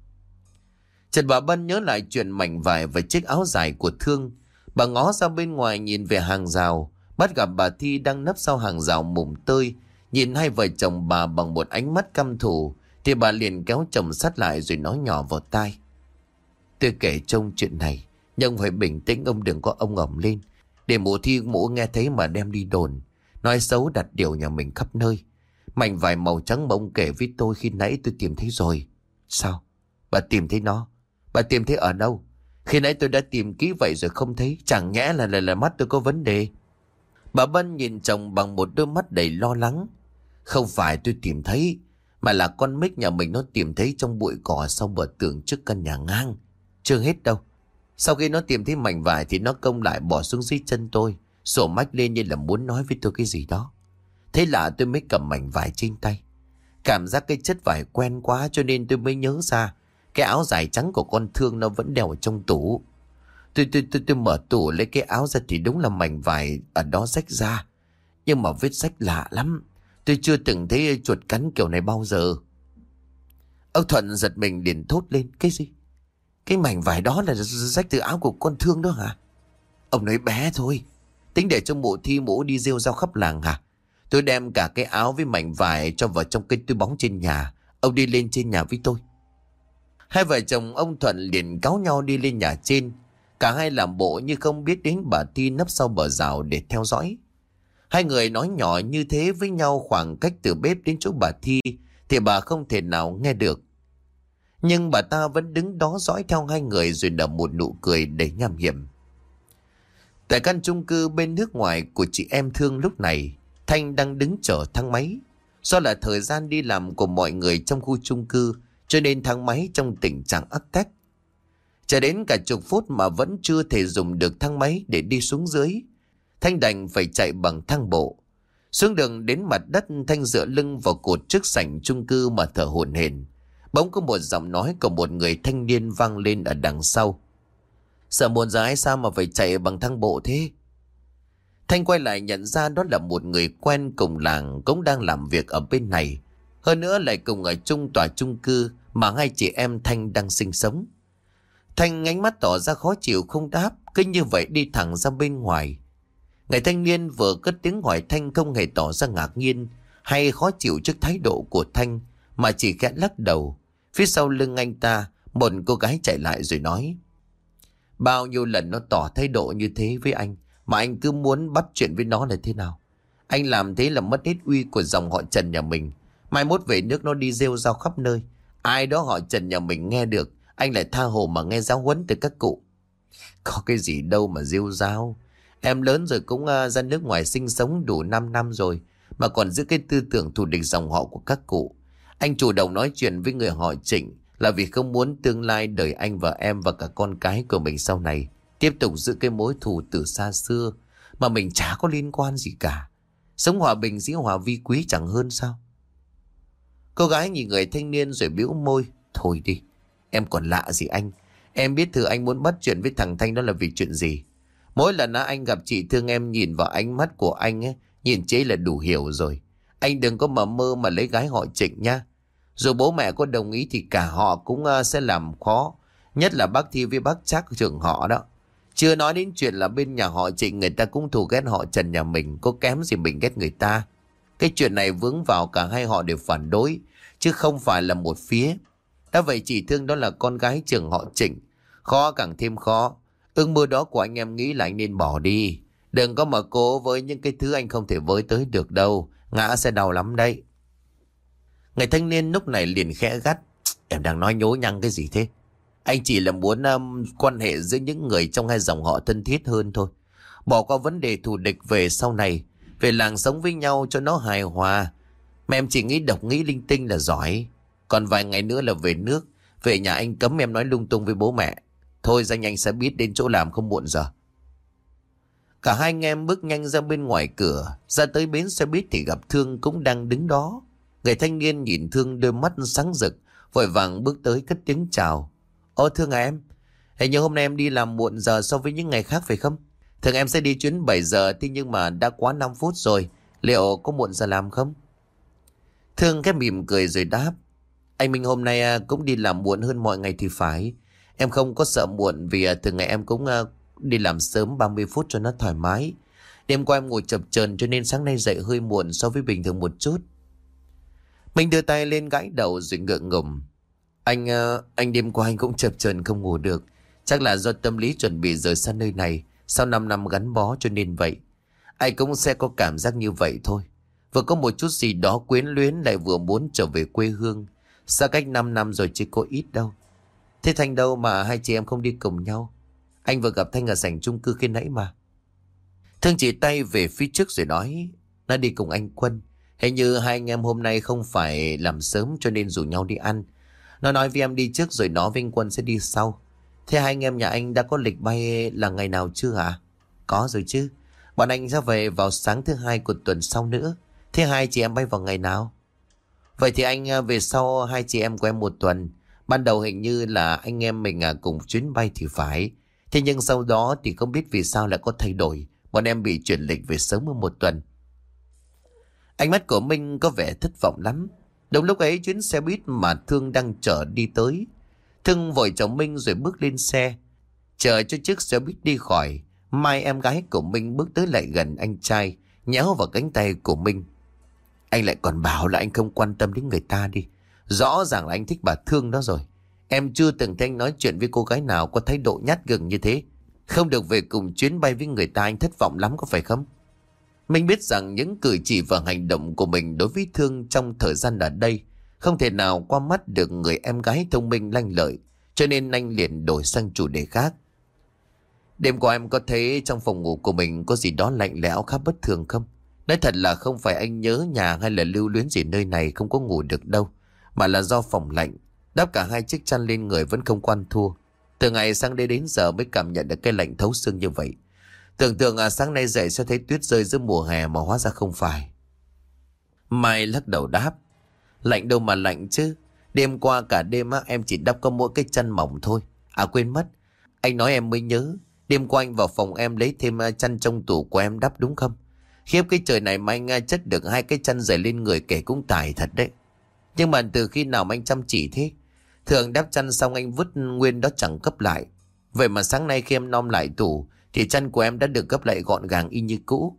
Trần bà Bân nhớ lại chuyện mảnh vải và chiếc áo dài của Thương. Bà ngó ra bên ngoài nhìn về hàng rào, bắt gặp bà Thi đang nấp sau hàng rào mùng tơi. Nhìn hai vợ chồng bà bằng một ánh mắt căm thù, thì bà liền kéo chồng sát lại rồi nói nhỏ vào tai. Tôi kể trông chuyện này Nhưng ông phải bình tĩnh, ông đừng có ông ẩm lên. Để mụ Thi mụ nghe thấy mà đem đi đồn, nói xấu đặt điều nhà mình khắp nơi. Mảnh vải màu trắng mà ông kể với tôi khi nãy tôi tìm thấy rồi. Sao? Bà tìm thấy nó? Bà tìm thấy ở đâu? Khi nãy tôi đã tìm kỹ vậy rồi không thấy. Chẳng nhẽ là mắt tôi có vấn đề? Bà Bân nhìn chồng bằng một đôi mắt đầy lo lắng. Không phải tôi tìm thấy, mà là con Mích nhà mình nó tìm thấy trong bụi cỏ sau bờ tường trước căn nhà ngang. Chưa hết đâu. Sau khi nó tìm thấy mảnh vải thì nó công lại bỏ xuống dưới chân tôi, sổ mách lên như là muốn nói với tôi cái gì đó. Thế là tôi mới cầm mảnh vải trên tay. Cảm giác cái chất vải quen quá cho nên tôi mới nhớ ra cái áo dài trắng của con Thương nó vẫn đeo ở trong tủ. Tôi mở tủ lấy cái áo ra thì đúng là mảnh vải ở đó rách ra. Nhưng mà vết rách lạ lắm. Tôi chưa từng thấy chuột cắn kiểu này bao giờ. Ông Thuận giật mình liền thốt lên. Cái gì? Cái mảnh vải đó là rách từ áo của con Thương đó hả? Ông nói bé thôi. Tính để cho mụ Thi mụ đi rêu rao khắp làng hả? Tôi đem cả cái áo với mảnh vải cho vào trong cái túi bóng trên nhà. Ông đi lên trên nhà với tôi. Hai vợ chồng ông Thuận liền cáu nhau đi lên nhà trên. Cả hai làm bộ như không biết đến bà Thi nấp sau bờ rào để theo dõi. Hai người nói nhỏ như thế với nhau, khoảng cách từ bếp đến chỗ bà Thi thì bà không thể nào nghe được. Nhưng bà ta vẫn đứng đó dõi theo hai người rồi nở một nụ cười đầy nham hiểm. Tại căn chung cư bên nước ngoài của chị em Thương lúc này, Thanh đang đứng chờ thang máy. Do là thời gian đi làm của mọi người trong khu chung cư cho nên thang máy trong tình trạng ắc tắc. Chờ đến cả chục phút mà vẫn chưa thể dùng được thang máy để đi xuống dưới. Thanh đành phải chạy bằng thang bộ. Xuống đường đến mặt đất, Thanh dựa lưng vào cột trước sảnh chung cư mà thở hổn hển. Bỗng có một giọng nói của một người thanh niên vang lên ở đằng sau. Sợ muộn giờ hay sao mà phải chạy bằng thang bộ thế? Thanh quay lại nhận ra đó là một người quen cùng làng cũng đang làm việc ở bên này. Hơn nữa lại cùng ở chung tòa chung cư mà hai chị em Thanh đang sinh sống. Thanh ánh mắt tỏ ra khó chịu không đáp, cứ như vậy đi thẳng ra bên ngoài. Người thanh niên vừa cất tiếng hỏi Thanh không hề tỏ ra ngạc nhiên hay khó chịu trước thái độ của Thanh, mà chỉ khẽ lắc đầu. Phía sau lưng anh ta, một cô gái chạy lại rồi nói: Bao nhiêu lần nó tỏ thái độ như thế với anh mà anh cứ muốn bắt chuyện với nó là thế nào? Anh làm thế là mất hết uy của dòng họ Trần nhà mình. Mai mốt về nước nó đi rêu rao khắp nơi. Ai đó họ Trần nhà mình nghe được, anh lại tha hồ mà nghe giáo huấn từ các cụ. Có cái gì đâu mà rêu rao. Em lớn rồi cũng ra nước ngoài sinh sống đủ 5 năm rồi mà còn giữ cái tư tưởng thù địch dòng họ của các cụ. Anh chủ động nói chuyện với người họ Trịnh là vì không muốn tương lai đời anh và em và cả con cái của mình sau này tiếp tục giữ cái mối thù từ xa xưa mà mình chả có liên quan gì cả. Sống hòa bình dĩ hòa vi quý chẳng hơn sao? Cô gái nhìn người thanh niên rồi bĩu môi. Thôi đi, em còn lạ gì anh? Em biết thử anh muốn bắt chuyện với thằng Thanh đó là vì chuyện gì. Mỗi lần anh gặp chị Thương em nhìn vào ánh mắt của anh ấy, nhìn chế là đủ hiểu rồi. Anh đừng có mà mơ mà lấy gái họ Trịnh nha. Dù bố mẹ có đồng ý thì cả họ cũng sẽ làm khó. Nhất là bác Thi với bác Trác trưởng họ đó. Chưa nói đến chuyện là bên nhà họ Trịnh người ta cũng thù ghét họ Trần nhà mình, có kém gì mình ghét người ta. Cái chuyện này vướng vào cả hai họ đều phản đối, chứ không phải là một phía. Đã vậy chị Thương đó là con gái trưởng họ Trịnh, khó càng thêm khó. Ước mơ đó của anh em nghĩ là anh nên bỏ đi. Đừng có mà cố với những cái thứ anh không thể với tới được đâu, ngã sẽ đau lắm đấy. Người thanh niên lúc này liền khẽ gắt. Em đang nói nhố nhăng cái gì thế? Anh chỉ là muốn quan hệ giữa những người trong hai dòng họ thân thiết hơn thôi. Bỏ qua vấn đề thù địch về sau này, về làng sống với nhau cho nó hài hòa. Mà em chỉ nghĩ độc nghĩ linh tinh là giỏi. Còn vài ngày nữa là về nước. Về nhà anh cấm em nói lung tung với bố mẹ. Thôi danh anh sẽ biết đến chỗ làm không muộn giờ. Cả hai anh em bước nhanh ra bên ngoài cửa. Ra tới bến xe buýt thì gặp Thương cũng đang đứng đó. Người thanh niên nhìn Thương đôi mắt sáng rực, vội vàng bước tới cất tiếng chào. Ô Thương à em, hình như hôm nay em đi làm muộn giờ so với những ngày khác phải không? Thường em sẽ đi chuyến 7 giờ, thế nhưng mà đã quá 5 phút rồi. Liệu có muộn giờ làm không? Thương cái mỉm cười rồi đáp. Anh Minh hôm nay cũng đi làm muộn hơn mọi ngày thì phải. Em không có sợ muộn vì thường ngày em cũng đi làm sớm 30 phút cho nó thoải mái. Đêm qua em ngồi chập chờn cho nên sáng nay dậy hơi muộn so với bình thường một chút. Mình đưa tay lên gãi đầu rồi ngượng ngùng. Anh đêm qua anh cũng chập chờn không ngủ được. Chắc là do tâm lý chuẩn bị rời xa nơi này sau 5 năm gắn bó cho nên vậy. Ai cũng sẽ có cảm giác như vậy thôi. Vừa có một chút gì đó quyến luyến, lại vừa muốn trở về quê hương. Xa cách 5 năm rồi chứ có ít đâu. Thế Thanh đâu mà hai chị em không đi cùng nhau? Anh vừa gặp Thanh ở sảnh chung cư khi nãy mà. Thương chỉ tay về phía trước rồi nói, nó đi cùng anh Quân. Hình như hai anh em hôm nay không phải làm sớm cho nên rủ nhau đi ăn. Nó nói với em đi trước rồi nó với anh Quân sẽ đi sau. Thế hai anh em nhà anh đã có lịch bay là ngày nào chưa hả? Có rồi chứ. Bọn anh sẽ về vào sáng thứ hai của tuần sau nữa. Thế hai chị em bay vào ngày nào? Vậy thì anh về sau hai chị em của em một tuần. Ban đầu hình như là anh em mình cùng chuyến bay thì phải. Thế nhưng sau đó thì không biết vì sao lại có thay đổi. Bọn em bị chuyển lịch về sớm hơn một tuần. Ánh mắt của Minh có vẻ thất vọng lắm. Đúng lúc ấy chuyến xe buýt mà Thương đang chở đi tới. Thương vội chào Minh rồi bước lên xe. Chờ cho chiếc xe buýt đi khỏi. Mai em gái của Minh bước tới lại gần anh trai, nhéo vào cánh tay của Minh. Anh lại còn bảo là anh không quan tâm đến người ta đi. Rõ ràng là anh thích bà Thương đó rồi. Em chưa từng thấy anh nói chuyện với cô gái nào có thái độ nhát gừng như thế. Không được về cùng chuyến bay với người ta anh thất vọng lắm có phải không? Minh biết rằng những cử chỉ và hành động của mình đối với Thương trong thời gian ở đây không thể nào qua mắt được người em gái thông minh lanh lợi, cho nên anh liền đổi sang chủ đề khác. Đêm qua em có thấy trong phòng ngủ của mình có gì đó lạnh lẽo khá bất thường không? Nói thật là không phải anh nhớ nhà hay là lưu luyến gì nơi này không có ngủ được đâu, mà là do phòng lạnh. Đắp cả hai chiếc chăn lên người vẫn không quan thua. Từ ngày sang đây đến giờ mới cảm nhận được cái lạnh thấu xương như vậy. Tưởng tượng sáng nay dậy sẽ thấy tuyết rơi giữa mùa hè mà hóa ra không phải. Mai lắc đầu đáp. Lạnh đâu mà lạnh chứ. Đêm qua cả đêm em chỉ đắp có mỗi cái chăn mỏng thôi. À quên mất. Anh nói em mới nhớ. Đêm qua anh vào phòng em lấy thêm chăn trong tủ của em đắp đúng không? Khiếp cái trời này mà anh chất được hai cái chăn dày lên người kể cũng tài thật đấy. Nhưng mà từ khi nào mà anh chăm chỉ thế? Thường đắp chăn xong anh vứt nguyên đó chẳng cấp lại. Vậy mà sáng nay khi em nom lại tủ thì chăn của em đã được gấp lại gọn gàng y như cũ.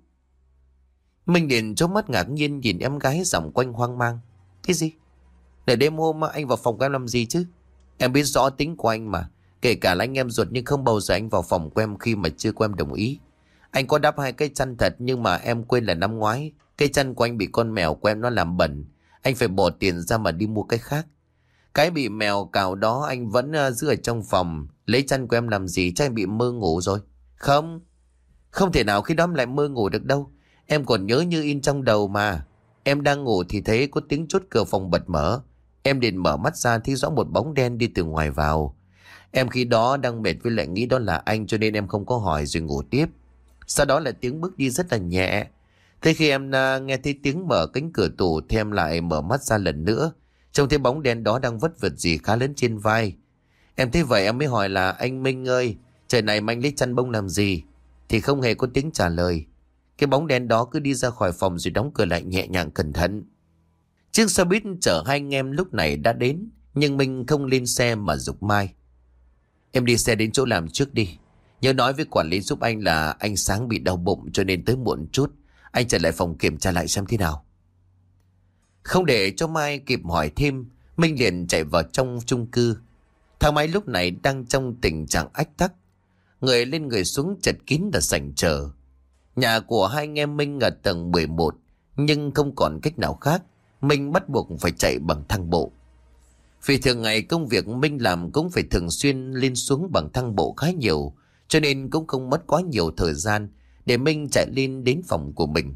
Minh Điền chớp mắt ngạc nhiên nhìn em gái giọng quanh hoang mang. Cái gì? Để đêm hôm anh vào phòng của em làm gì chứ? Em biết rõ tính của anh mà. Kể cả là anh em ruột nhưng không bao giờ anh vào phòng của em khi mà chưa của em đồng ý. Anh có đắp hai cái chăn thật nhưng mà em quên là năm ngoái cái chăn của anh bị con mèo của em nó làm bẩn. Anh phải bỏ tiền ra mà đi mua cái khác. Cái bị mèo cào đó anh vẫn giữ ở trong phòng. Lấy chăn của em làm gì? Chắc anh bị mơ ngủ rồi. Không, không thể nào khi đó em lại mơ ngủ được đâu. Em còn nhớ như in trong đầu mà. Em đang ngủ thì thấy có tiếng chốt cửa phòng bật mở. Em liền mở mắt ra thấy rõ một bóng đen đi từ ngoài vào. Em khi đó đang mệt với lại nghĩ đó là anh cho nên em không có hỏi rồi ngủ tiếp. Sau đó là tiếng bước đi rất là nhẹ. Thế khi em nghe thấy tiếng mở cánh cửa tủ thì em lại mở mắt ra lần nữa. Trông thấy bóng đen đó đang vất vượt gì khá lớn trên vai. Em thấy vậy em mới hỏi là anh Minh ơi, trời này mà anh lấy chăn bông làm gì? Thì không hề có tiếng trả lời. Cái bóng đen đó cứ đi ra khỏi phòng rồi đóng cửa lại nhẹ nhàng cẩn thận. Chiếc xe buýt chở hai anh em lúc này đã đến. Nhưng Minh không lên xe mà giục Mai. Em đi xe đến chỗ làm trước đi. Nhớ nói với quản lý giúp anh là anh sáng bị đau bụng cho nên tới muộn chút. Anh trở lại phòng kiểm tra lại xem thế nào. Không để cho Mai kịp hỏi thêm, Minh liền chạy vào trong chung cư. Thang máy lúc này đang trong tình trạng ách tắc. Người lên người xuống chật kín là sảnh chờ. Nhà của hai anh em Minh ở tầng 11, nhưng không còn cách nào khác. Minh bắt buộc phải chạy bằng thang bộ. Vì thường ngày công việc Minh làm cũng phải thường xuyên lên xuống bằng thang bộ khá nhiều, cho nên cũng không mất quá nhiều thời gian để Minh chạy lên đến phòng của mình.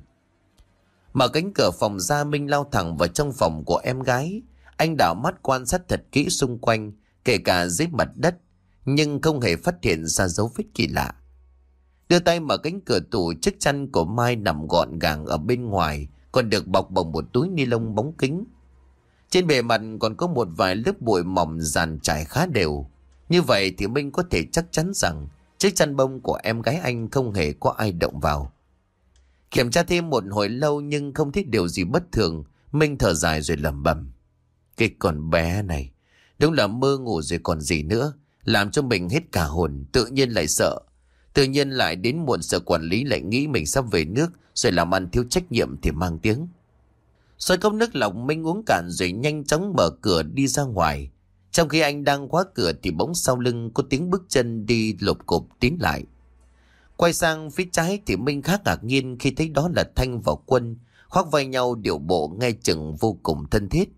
Mở cánh cửa phòng ra, Minh lao thẳng vào trong phòng của em gái. Anh đảo mắt quan sát thật kỹ xung quanh, kể cả dưới mặt đất, nhưng không hề phát hiện ra dấu vết kỳ lạ. Đưa tay mở cánh cửa tủ, chiếc chăn của Mai nằm gọn gàng ở bên ngoài, còn được bọc bằng một túi ni lông bóng kính. Trên bề mặt còn có một vài lớp bụi mỏng dàn trải khá đều. Như vậy thì Minh có thể chắc chắn rằng chiếc chăn bông của em gái anh không hề có ai động vào. Kiểm tra thêm một hồi lâu nhưng không thấy điều gì bất thường. Minh thở dài rồi lẩm bẩm. Cái con bé này đúng là mơ ngủ rồi còn gì nữa. Làm cho mình hết cả hồn. Tự nhiên lại sợ. Tự nhiên lại đến muộn, sợ quản lý lại nghĩ mình sắp về nước rồi làm ăn thiếu trách nhiệm thì mang tiếng. Xoay cốc nước lọc Minh uống cạn rồi nhanh chóng mở cửa đi ra ngoài. Trong khi anh đang khóa cửa thì bỗng sau lưng có tiếng bước chân đi lộp cộp tiến lại. Quay sang phía trái thì Minh khá ngạc nhiên khi thấy đó là Thanh và Quân khoác vai nhau, điệu bộ nghe chừng vô cùng thân thiết.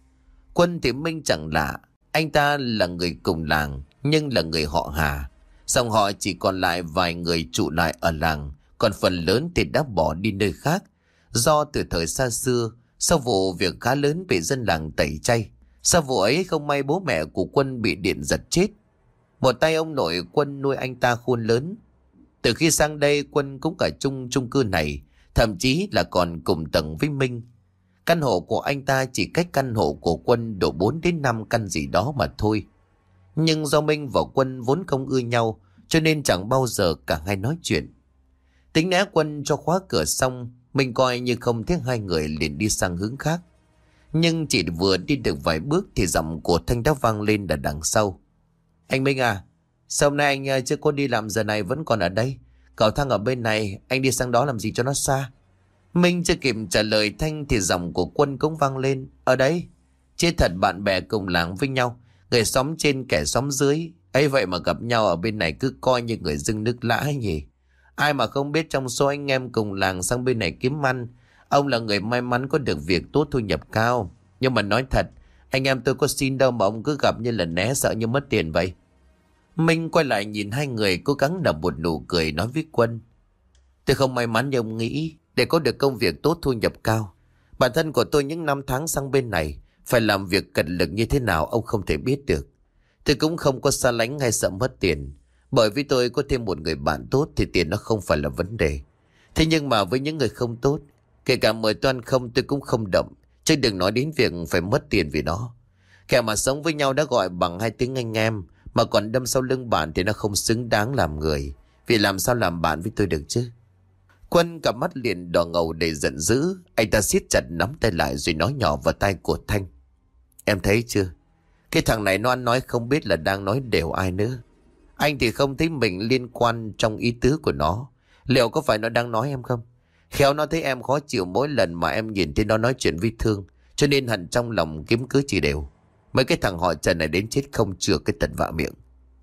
Quân thì Minh chẳng lạ, anh ta là người cùng làng nhưng là người họ Hà. Dòng họ chỉ còn lại vài người trụ lại ở làng, còn phần lớn thì đã bỏ đi nơi khác. Do từ thời xa xưa, sau vụ việc khá lớn bị dân làng tẩy chay, sau vụ ấy không may bố mẹ của Quân bị điện giật chết. Một tay ông nội Quân nuôi anh ta khôn lớn. Từ khi sang đây Quân cũng ở chung cư này, thậm chí là còn cùng tầng với Minh. Căn hộ của anh ta chỉ cách căn hộ của Quân độ 4 đến 5 căn gì đó mà thôi. Nhưng do Minh và Quân vốn không ưa nhau, cho nên chẳng bao giờ cả hai nói chuyện. Tính né Quân cho khóa cửa xong, Minh coi như không thấy hai người liền đi sang hướng khác. Nhưng chỉ vừa đi được vài bước thì giọng của Thanh đã vang lên ở đằng sau. Anh Minh à, sao hôm nay anh chưa có đi làm giờ này vẫn còn ở đây? Cậu Thăng ở bên này, anh đi sang đó làm gì cho nó xa? Minh chưa kịp trả lời Thanh thì giọng của Quân cũng vang lên. Ở đây, chết thật bạn bè cùng làng với nhau, người xóm trên kẻ xóm dưới. Ấy vậy mà gặp nhau ở bên này cứ coi như người dưng nước lã nhỉ. Ai mà không biết trong số anh em cùng làng sang bên này kiếm ăn, ông là người may mắn có được việc tốt, thu nhập cao. Nhưng mà nói thật, anh em tôi có xin đâu mà ông cứ gặp như là né sợ như mất tiền vậy. Minh quay lại nhìn hai người cố gắng nở một nụ cười nói với Quân. Tôi không may mắn như ông nghĩ để có được công việc tốt, thu nhập cao. Bản thân của tôi những năm tháng sang bên này phải làm việc cật lực như thế nào ông không thể biết được. Tôi cũng không có xa lánh hay sợ mất tiền. Bởi vì tôi có thêm một người bạn tốt thì tiền nó không phải là vấn đề. Thế nhưng mà với những người không tốt, kể cả mời tôi ăn không tôi cũng không động. Chứ đừng nói đến việc phải mất tiền vì nó. Kẻ mà sống với nhau đã gọi bằng hai tiếng anh em, mà còn đâm sau lưng bạn thì nó không xứng đáng làm người. Vì làm sao làm bạn với tôi được chứ? Quân cặp mắt liền đỏ ngầu đầy giận dữ. Anh ta siết chặt nắm tay lại rồi nói nhỏ vào tai của Thanh. Em thấy chưa? Cái thằng này nó ăn nói không biết là đang nói đều ai nữa. Anh thì không thấy mình liên quan trong ý tứ của nó. Liệu có phải nó đang nói em không? Khéo nó thấy em khó chịu mỗi lần mà em nhìn thấy nó nói chuyện với Thương, cho nên hận trong lòng kiếm cớ chỉ đều. Mấy cái thằng họ Trần này đến chết không chừa cái tật vạ miệng.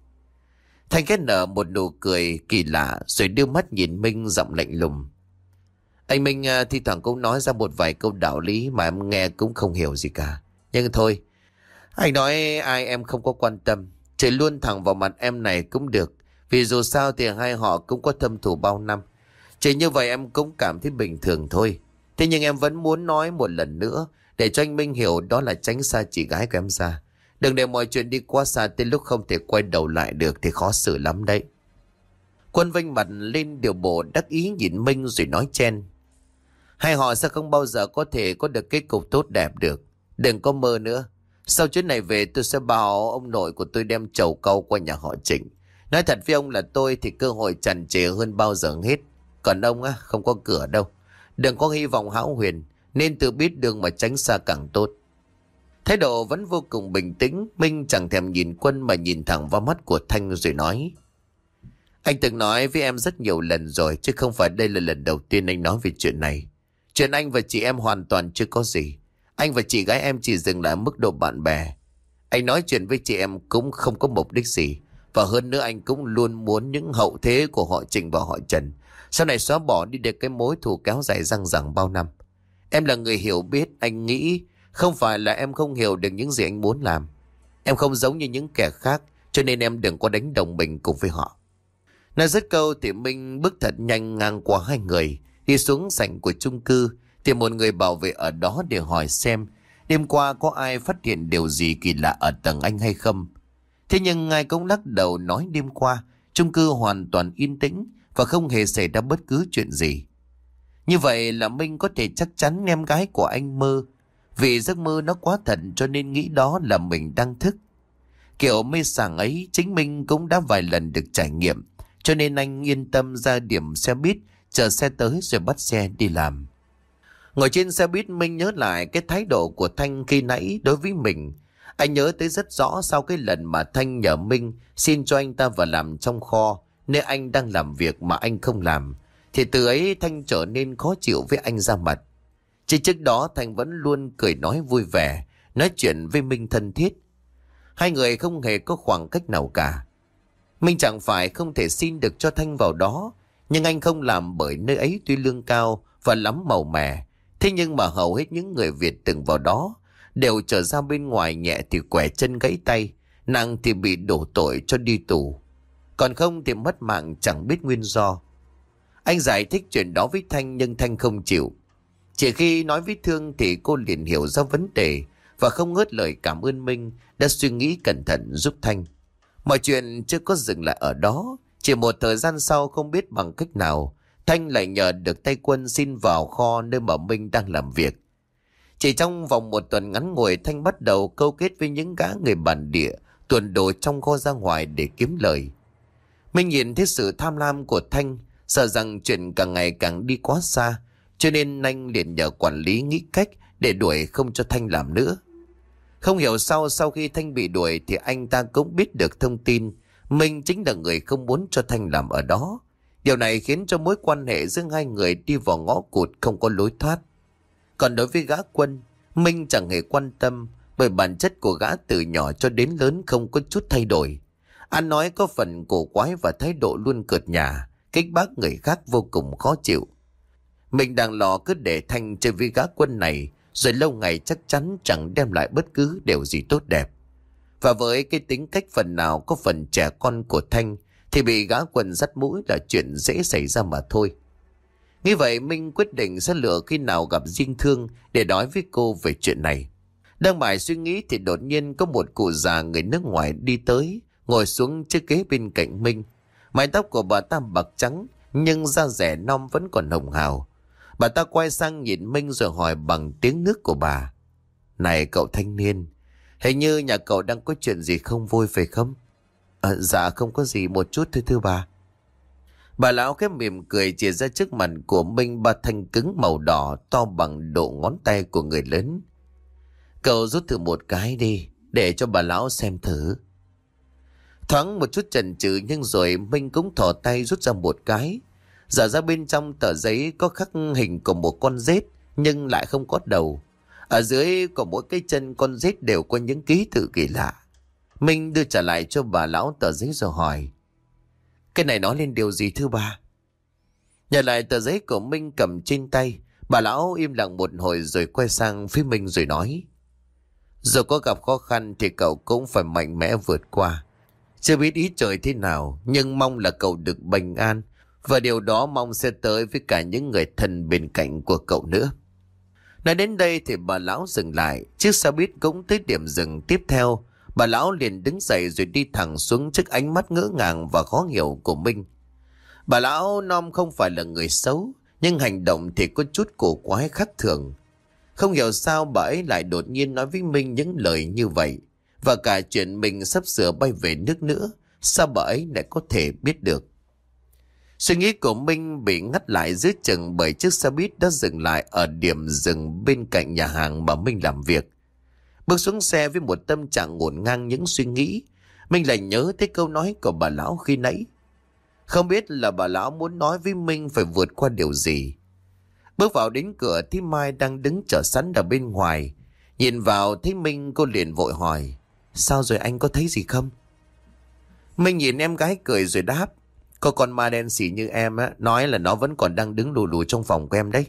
Thanh kết nở một nụ cười kỳ lạ rồi đưa mắt nhìn Minh giọng lạnh lùng. Anh Minh thi thoảng cũng nói ra một vài câu đạo lý mà em nghe cũng không hiểu gì cả. Nhưng thôi, anh nói ai em không có quan tâm. Chỉ luôn thẳng vào mặt em này cũng được. Vì dù sao thì hai họ cũng có thâm thù bao năm. Chỉ như vậy em cũng cảm thấy bình thường thôi. Thế nhưng em vẫn muốn nói một lần nữa để cho anh Minh hiểu đó là tránh xa chị gái của em ra. Đừng để mọi chuyện đi quá xa tới lúc không thể quay đầu lại được thì khó xử lắm đấy. Quân vênh mặt lên điều bộ đắc ý nhìn Minh rồi nói chen. Hai họ sẽ không bao giờ có thể có được kết cục tốt đẹp được. Đừng có mơ nữa. Sau chuyến này về tôi sẽ bảo ông nội của tôi đem trầu cau qua nhà họ Trịnh. Nói thật với ông là tôi thì cơ hội tràn trề hơn bao giờ hết. Còn ông á, không có cửa đâu. Đừng có hy vọng hão huyền, nên tự biết đường mà tránh xa càng tốt. Thái độ vẫn vô cùng bình tĩnh. Minh chẳng thèm nhìn Quân mà nhìn thẳng vào mắt của Thanh rồi nói. Anh từng nói với em rất nhiều lần rồi, chứ không phải đây là lần đầu tiên anh nói về chuyện này. Chuyện anh và chị em hoàn toàn chưa có gì. Anh và chị gái em chỉ dừng lại ở mức độ bạn bè. Anh nói chuyện với chị em cũng không có mục đích gì. Và hơn nữa anh cũng luôn muốn những hậu thế của họ Trịnh và họ Trần sau này xóa bỏ đi được cái mối thù kéo dài răng rẳng bao năm. Em là người hiểu biết, anh nghĩ không phải là em không hiểu được những gì anh muốn làm. Em không giống như những kẻ khác, cho nên em đừng có đánh đồng mình cùng với họ. Nói dứt câu thì Minh bước thật nhanh ngang qua hai người, đi xuống sảnh của chung cư, tìm một người bảo vệ ở đó để hỏi xem đêm qua có ai phát hiện điều gì kỳ lạ ở tầng anh hay không. Thế nhưng ai cũng lắc đầu nói đêm qua chung cư hoàn toàn yên tĩnh và không hề xảy ra bất cứ chuyện gì. Như vậy là Minh có thể chắc chắn em gái của anh mơ. Vì giấc mơ nó quá thật cho nên nghĩ đó là mình đang thức. Kiểu mê sảng ấy chính Minh cũng đã vài lần được trải nghiệm, cho nên anh yên tâm ra điểm xe buýt, chờ xe tới rồi bắt xe đi làm. Ngồi trên xe buýt, Minh nhớ lại cái thái độ của Thanh khi nãy đối với mình. Anh nhớ tới rất rõ sau cái lần mà Thanh nhờ Minh xin cho anh ta vào làm trong kho, nơi anh đang làm việc mà anh không làm. Thì từ ấy Thanh trở nên khó chịu với anh ra mặt. Chỉ trước đó Thanh vẫn luôn cười nói vui vẻ, nói chuyện với Minh thân thiết. Hai người không hề có khoảng cách nào cả. Minh chẳng phải không thể xin được cho Thanh vào đó, nhưng anh không làm bởi nơi ấy tuy lương cao và lắm màu mè. Thế nhưng mà hầu hết những người Việt từng vào đó đều trở ra bên ngoài, nhẹ thì quẻ chân gãy tay, nặng thì bị đổ tội cho đi tù, còn không thì mất mạng chẳng biết nguyên do. Anh giải thích chuyện đó với Thanh nhưng Thanh không chịu. Chỉ khi nói với Thương thì cô liền hiểu ra vấn đề và không ngớt lời cảm ơn Minh đã suy nghĩ cẩn thận giúp Thanh. Mọi chuyện chưa có dừng lại ở đó. Chỉ một thời gian sau, không biết bằng cách nào, Thanh lại nhờ được tay Quân xin vào kho nơi mà Minh đang làm việc. Chỉ trong vòng một tuần ngắn ngủi, Thanh bắt đầu câu kết với những gã người bản địa tuồn đồ trong kho ra ngoài để kiếm lời. Minh nhìn thấy sự tham lam của Thanh, sợ rằng chuyện càng ngày càng đi quá xa, cho nên anh liền nhờ quản lý nghĩ cách để đuổi không cho Thanh làm nữa. Không hiểu sau khi Thanh bị đuổi thì anh ta cũng biết được thông tin Minh chính là người không muốn cho Thanh làm ở đó. Điều này khiến cho mối quan hệ giữa hai người đi vào ngõ cụt, không có lối thoát. Còn đối với gã Quân, Minh chẳng hề quan tâm, bởi bản chất của gã từ nhỏ cho đến lớn không có chút thay đổi. Ăn nói có phần cổ quái và thái độ luôn cợt nhả, kích bác người khác vô cùng khó chịu. Mình đang lo cứ để Thanh chơi với gã Quân này, rồi lâu ngày chắc chắn chẳng đem lại bất cứ điều gì tốt đẹp. Và với cái tính cách phần nào có phần trẻ con của Thanh thì bị gã Quân dắt mũi là chuyện dễ xảy ra mà thôi. Nghĩ vậy, Minh quyết định sẽ lựa khi nào gặp riêng Thương để nói với cô về chuyện này. Đang mải suy nghĩ thì đột nhiên có một cụ già người nước ngoài đi tới, ngồi xuống chiếc ghế bên cạnh Minh. Mái tóc của bà ta bạc trắng nhưng da rẻ non vẫn còn hồng hào. Bà ta quay sang nhìn Minh rồi hỏi bằng tiếng nước của bà: "Này cậu thanh niên, hình như nhà cậu đang có chuyện gì không vui phải không?" Dạ không có gì, một chút thôi thưa bà." Bà lão khép mỉm cười chỉ ra trước mặt của Minh ba thanh cứng màu đỏ to bằng độ ngón tay của người lớn. "Cậu rút thử một cái đi, để cho bà lão xem thử." Thoáng một chút chần chừ nhưng rồi Minh cũng thò tay rút ra một cái. Giả ra bên trong tờ giấy có khắc hình của một con rết nhưng lại không có đầu. Ở dưới của mỗi cái chân con rết đều có những ký tự kỳ lạ. Minh đưa trả lại cho bà lão tờ giấy rồi hỏi: "Cái này nói lên điều gì thưa bà?" Nhận lại tờ giấy của Minh cầm trên tay, bà lão im lặng một hồi rồi quay sang phía Minh rồi nói: "Dù có gặp khó khăn thì cậu cũng phải mạnh mẽ vượt qua. Chưa biết ý trời thế nào, nhưng mong là cậu được bình an, và điều đó mong sẽ tới với cả những người thân bên cạnh của cậu nữa." Nói đến đây thì bà lão dừng lại. Chiếc xe buýt cũng tới điểm dừng tiếp theo. Bà lão liền đứng dậy rồi đi thẳng xuống trước ánh mắt ngỡ ngàng và khó hiểu của Minh. Bà lão non không phải là người xấu, nhưng hành động thì có chút cổ quái khác thường. Không hiểu sao bà ấy lại đột nhiên nói với Minh những lời như vậy. Và cả chuyện mình sắp sửa bay về nước nữa, sao bà ấy lại có thể biết được? Suy nghĩ của Minh bị ngắt lại giữa chừng bởi chiếc xe buýt đã dừng lại ở điểm dừng bên cạnh nhà hàng mà Minh làm việc. Bước xuống xe với một tâm trạng ngổn ngang những suy nghĩ, Minh lại nhớ tới câu nói của bà lão khi nãy. Không biết là bà lão muốn nói với Minh phải vượt qua điều gì. Bước vào đến cửa thì Mai đang đứng chờ sẵn ở bên ngoài. Nhìn vào thấy Minh, cô liền vội hỏi: "Sao rồi, anh có thấy gì không?" Minh nhìn em gái cười rồi đáp: "Có con ma đen xỉ như em á, nói là nó vẫn còn đang đứng lù lù trong phòng của em đấy."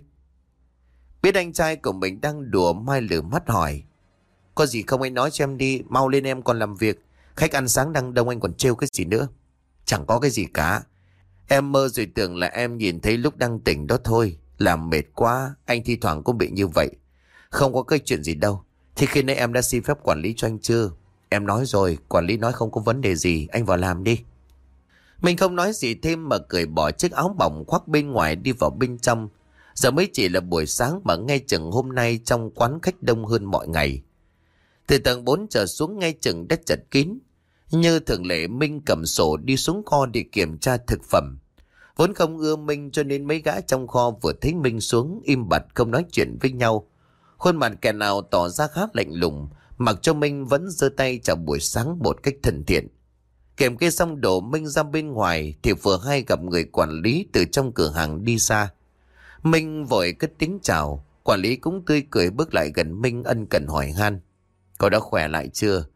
Biết anh trai của mình đang đùa, Mai lử mắt hỏi: "Có gì không anh nói cho em đi, mau lên em còn làm việc. Khách ăn sáng đang đông, anh còn trêu cái gì nữa?" "Chẳng có cái gì cả. Em mơ rồi tưởng là em nhìn thấy lúc đang tỉnh đó thôi. Làm mệt quá, anh thi thoảng cũng bị như vậy. Không có cái chuyện gì đâu. Thì khi nãy em đã xin phép quản lý cho anh chưa? Em nói rồi, quản lý nói không có vấn đề gì, anh vào làm đi." Mình không nói gì thêm mà cởi bỏ chiếc áo bỏng khoác bên ngoài đi vào bên trong. Giờ mới chỉ là buổi sáng mà nghe chừng hôm nay trong quán khách đông hơn mọi ngày. Từ tầng 4 trở xuống nghe chừng đã chật kín. Như thường lệ, Minh cầm sổ đi xuống kho để kiểm tra thực phẩm. Vốn không ưa Minh cho nên mấy gã trong kho vừa thấy Minh xuống im bặt không nói chuyện với nhau. Khuôn mặt kẻ nào tỏ ra khá lạnh lùng, mặc cho Minh vẫn giơ tay chào buổi sáng một cách thân thiện. Kiểm kê xong đồ, Minh ra bên ngoài thì vừa hay gặp người quản lý từ trong cửa hàng đi ra. Minh vội cất tiếng chào, quản lý cũng tươi cười bước lại gần Minh ân cần hỏi han: "Cậu đã khỏe lại chưa?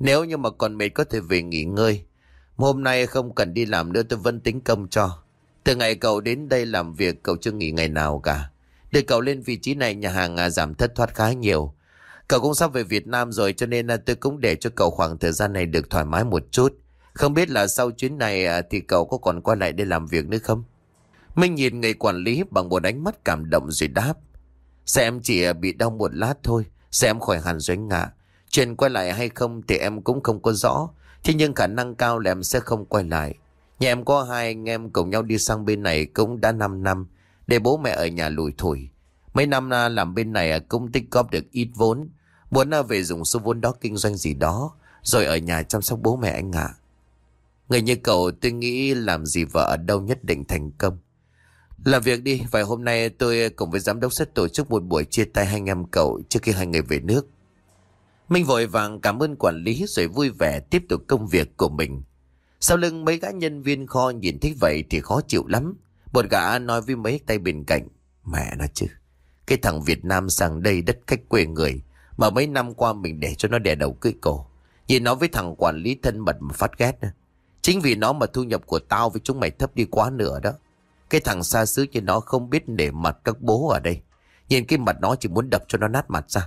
Nếu như mà còn mệt có thể về nghỉ ngơi. Hôm nay không cần đi làm nữa, tôi vẫn tính công cho. Từ ngày cậu đến đây làm việc cậu chưa nghỉ ngày nào cả. Để cậu lên vị trí này nhà hàng giảm thất thoát khá nhiều. Cậu cũng sắp về Việt Nam rồi cho nên tôi cũng để cho cậu khoảng thời gian này được thoải mái một chút. Không biết là sau chuyến này thì cậu có còn quay lại để làm việc nữa không? Minh nhìn người quản lý bằng một ánh mắt cảm động rồi đáp. Sẽ em chỉ bị đau một lát thôi. Sẽ em khỏi hẳn rồi anh ạ. Chuyện quay lại hay không thì em cũng không có rõ. Thế nhưng khả năng cao là em sẽ không quay lại. Nhà em có hai anh em cùng nhau đi sang bên này cũng đã 5 năm. Để bố mẹ ở nhà lủi thủi. Mấy năm làm bên này cũng tích góp được ít vốn. Muốn về dùng số vốn đó kinh doanh gì đó. Rồi ở nhà chăm sóc bố mẹ anh ạ. Người như cậu tôi nghĩ làm gì vợ ở đâu nhất định thành công. Làm việc đi, vài hôm nay tôi cùng với giám đốc sẽ tổ chức một buổi chia tay hai anh em cậu trước khi hai người về nước. Minh vội vàng cảm ơn quản lý rồi vui vẻ tiếp tục công việc của mình. Sau lưng mấy gã nhân viên kho nhìn thấy vậy thì khó chịu lắm. Một gã nói với mấy tay bên cạnh. Mẹ nó chứ, cái thằng Việt Nam sang đây đất khách quê người mà mấy năm qua mình để cho nó đè đầu cưỡi cổ. Nhìn nó với thằng quản lý thân mật mà phát ghét. Chính vì nó mà thu nhập của tao với chúng mày thấp đi quá nửa đó. Cái thằng xa xứ như nó không biết nể mặt các bố ở đây. Nhìn cái mặt nó chỉ muốn đập cho nó nát mặt ra.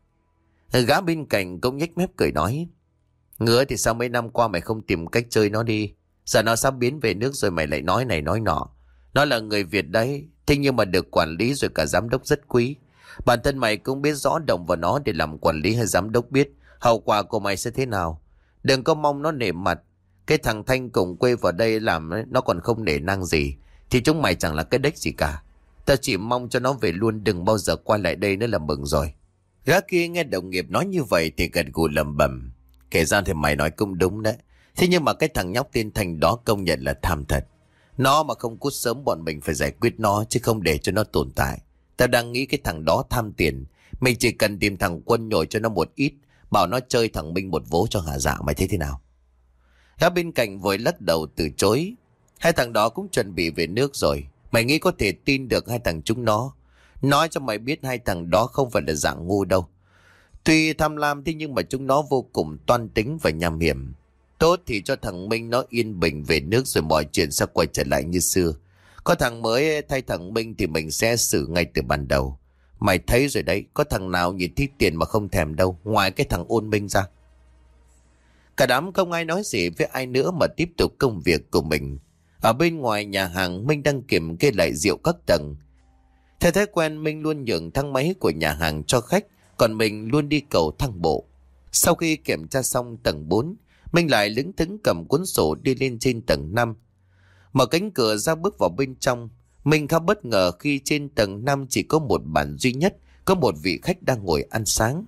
Gã bên cạnh cũng nhếch mép cười nói. Ngứa thì sao mấy năm qua mày không tìm cách chơi nó đi. Giờ nó sắp biến về nước rồi mày lại nói này nói nọ. Nó là người Việt đấy. Thế nhưng mà được quản lý rồi cả giám đốc rất quý. Bản thân mày cũng biết rõ động vào nó để làm quản lý hay giám đốc biết hậu quả của mày sẽ thế nào. Đừng có mong nó nể mặt. Cái thằng Thanh cùng quê vào đây làm nó còn không nể nang gì. Thì chúng mày chẳng là cái đếch gì cả. Ta chỉ mong cho nó về luôn, đừng bao giờ quay lại đây nữa là mừng rồi. Gã kia nghe đồng nghiệp nói như vậy thì gật gù lẩm bẩm. Kể ra thì mày nói cũng đúng đấy. Thế nhưng mà cái thằng nhóc tên Thành đó công nhận là tham thật. Nó mà không cút sớm bọn mình phải giải quyết nó chứ không để cho nó tồn tại. Tao đang nghĩ cái thằng đó tham tiền. Mình chỉ cần tìm thằng Quân nhồi cho nó một ít. Bảo nó chơi thằng Minh một vố cho hả dạ, mày thấy thế nào? Gã bên cạnh vội lắc đầu từ chối. Hai thằng đó cũng chuẩn bị về nước rồi. Mày nghĩ có thể tin được hai thằng chúng nó? Nói cho mày biết hai thằng đó không phải là dạng ngu đâu. Tuy tham lam thế nhưng mà chúng nó vô cùng toan tính và nham hiểm. Tốt thì cho thằng Minh nó yên bình về nước rồi mọi chuyện sẽ quay trở lại như xưa. Có thằng mới thay thằng Minh thì mình sẽ xử ngay từ ban đầu. Mày thấy rồi đấy, có thằng nào nhìn thấy tiền mà không thèm đâu, ngoài cái thằng Ôn Minh ra. Cả đám không ai nói gì với ai nữa mà tiếp tục công việc của mình. Ở bên ngoài nhà hàng, Minh đang kiểm kê lại rượu các tầng. Theo thói quen, Minh luôn nhường thang máy của nhà hàng cho khách, còn mình luôn đi cầu thang bộ. Sau khi kiểm tra xong tầng 4, Minh lại lững thững cầm cuốn sổ đi lên trên tầng 5. Mở cánh cửa ra bước vào bên trong, Minh khá bất ngờ khi trên tầng 5 chỉ có một bàn duy nhất, có một vị khách đang ngồi ăn sáng.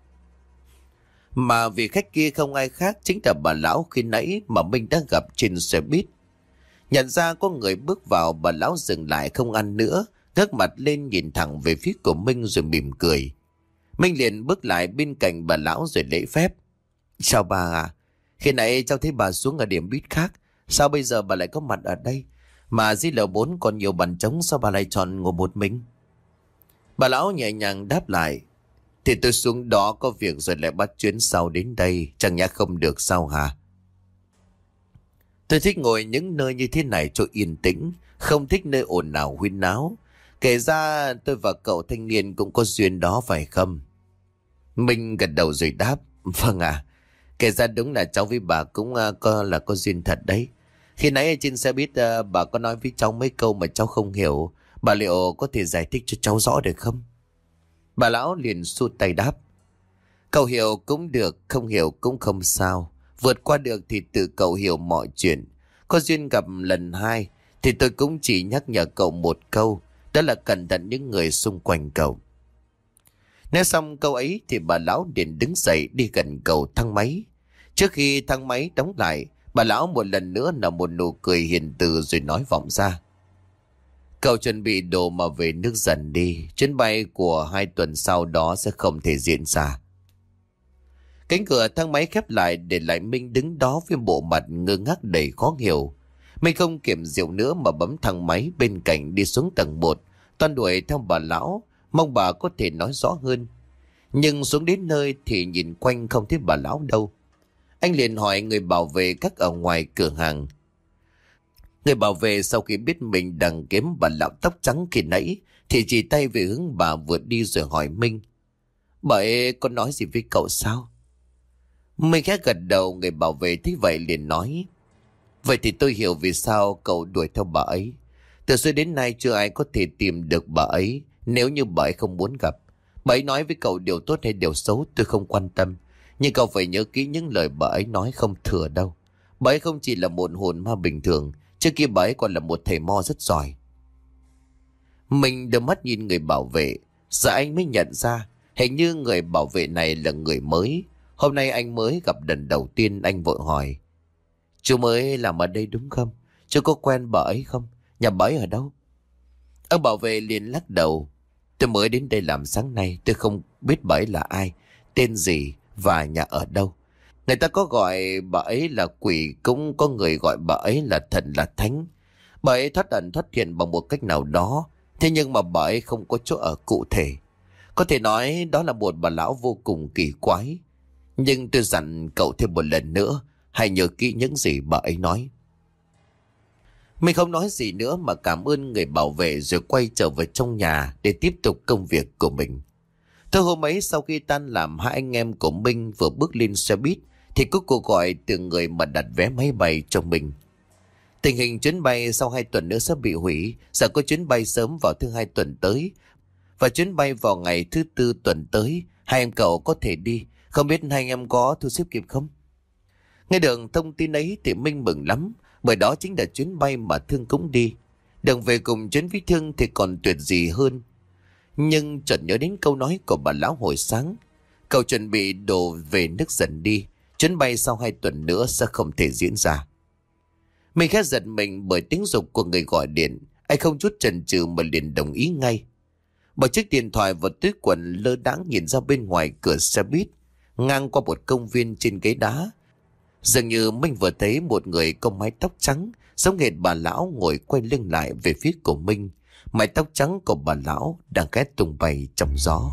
Mà vị khách kia không ai khác chính là bà lão khi nãy mà Minh đã gặp trên xe buýt. Nhận ra có người bước vào, bà lão dừng lại không ăn nữa, ngước mặt lên nhìn thẳng về phía của Minh rồi mỉm cười. Minh liền bước lại bên cạnh bà lão rồi lễ phép. Chào bà à, khi nãy cháu thấy bà xuống ở điểm buýt khác, sao bây giờ bà lại có mặt ở đây? Mà dưới L4 còn nhiều bàn trống, sao bà lại chọn ngồi một mình? Bà lão nhẹ nhàng đáp lại. Thì tôi xuống đó có việc rồi lại bắt chuyến sau đến đây, chẳng nhẽ không được sao hả? Tôi thích ngồi những nơi như thế này cho yên tĩnh, không thích nơi ồn ào huyên náo. Kể ra tôi và cậu thanh niên cũng có duyên đó phải không? Minh gật đầu rồi đáp. Vâng ạ. Kể ra đúng là cháu với bà cũng có duyên thật đấy. Khi nãy trên xe buýt bà có nói với cháu mấy câu mà cháu không hiểu. Bà liệu có thể giải thích cho cháu rõ được không? Bà lão liền xua tay đáp. Cậu hiểu cũng được, không hiểu cũng không sao. Vượt qua được thì tự cậu hiểu mọi chuyện. Có duyên gặp lần hai thì tôi cũng chỉ nhắc nhở cậu một câu. Đó là cẩn thận những người xung quanh cậu. Nói xong câu ấy thì bà lão liền đứng dậy đi gần cầu thang máy. Trước khi thang máy đóng lại, bà lão một lần nữa nở một nụ cười hiền từ rồi nói vọng ra. Cậu chuẩn bị đồ mà về nước dần đi. Chuyến bay của 2 tuần sau đó sẽ không thể diễn ra. Cánh cửa thang máy khép lại để lại Minh đứng đó với bộ mặt ngơ ngác đầy khó hiểu. Minh không kiềm rượu nữa mà bấm thang máy bên cạnh đi xuống tầng 1, toan đuổi theo bà lão, mong bà có thể nói rõ hơn. Nhưng xuống đến nơi thì nhìn quanh không thấy bà lão đâu. Anh liền hỏi người bảo vệ các ở ngoài cửa hàng. Người bảo vệ sau khi biết mình đang kiếm bà lão tóc trắng khi nãy thì chỉ tay về hướng bà vừa đi rồi hỏi Minh: "Bà ấy có nói gì với cậu sao?" Minh khẽ gật đầu. Người bảo vệ thấy vậy liền nói: "Vậy thì tôi hiểu vì sao cậu đuổi theo bà ấy. Từ xưa đến nay chưa ai có thể tìm được bà ấy nếu như bà ấy không muốn gặp. Bà ấy nói với cậu điều tốt hay điều xấu tôi không quan tâm. Nhưng cậu phải nhớ kỹ những lời bà ấy nói không thừa đâu. Bà ấy không chỉ là một hồn ma bình thường, trước kia bà ấy còn là một thầy mo rất giỏi." Mình đưa mắt nhìn người bảo vệ. Giờ anh mới nhận ra hình như người bảo vệ này là người mới. Hôm nay anh mới gặp lần đầu tiên. Anh vội hỏi: "Chú mới làm ở đây đúng không? Chú có quen bà ấy không? Nhà bà ấy ở đâu?" Ông bảo vệ liền lắc đầu: "Tôi mới đến đây làm sáng nay. Tôi không biết bà ấy là ai, tên gì và nhà ở đâu. Người ta có gọi bà ấy là quỷ, cũng có người gọi bà ấy là thần là thánh. Bà ấy thoát ẩn thoát hiện bằng một cách nào đó. Thế nhưng mà bà ấy không có chỗ ở cụ thể. Có thể nói đó là một bà lão vô cùng kỳ quái. Nhưng tôi dặn cậu thêm một lần nữa, hãy nhớ kỹ những gì bà ấy nói." Mình không nói gì nữa mà cảm ơn người bảo vệ rồi quay trở về trong nhà để tiếp tục công việc của mình. Thôi hôm ấy sau khi tan làm, hai anh em của Minh vừa bước lên xe buýt thì có cuộc gọi từ người mà đặt vé máy bay cho mình. Tình hình chuyến bay sau 2 tuần nữa sẽ bị hủy, sẽ có chuyến bay sớm vào thứ Hai tuần tới và chuyến bay vào ngày thứ Tư tuần tới. Hai em cậu có thể đi, không biết hai anh em có thu xếp kịp không? Nghe được thông tin ấy thì Minh mừng lắm, bởi đó chính là chuyến bay mà Thương cũng đi. Đường về cùng chuyến với Thương thì còn tuyệt gì hơn. Nhưng chợt nhớ đến câu nói của bà lão hồi sáng: cậu chuẩn bị đồ về nước dần đi, chuyến bay sau 2 tuần nữa sẽ không thể diễn ra. Mình khá giật mình bởi tiếng giục của người gọi điện. Anh không chút chần chừ mà liền đồng ý ngay. Bỏ chiếc điện thoại vào túi quần, lơ đãng nhìn ra bên ngoài cửa xe buýt. Ngang qua một công viên trên ghế đá, dường như mình vừa thấy một người có mái tóc trắng giống hệt bà lão ngồi quay lưng lại về phía của mình. Mái tóc trắng của bà lão đang khẽ tung bay trong gió.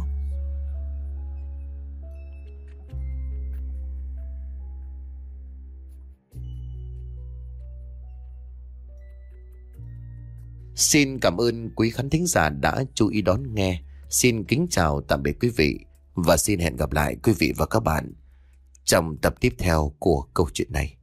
Xin cảm ơn quý khán thính giả đã chú ý đón nghe. Xin kính chào tạm biệt quý vị và xin hẹn gặp lại quý vị và các bạn trong tập tiếp theo của câu chuyện này.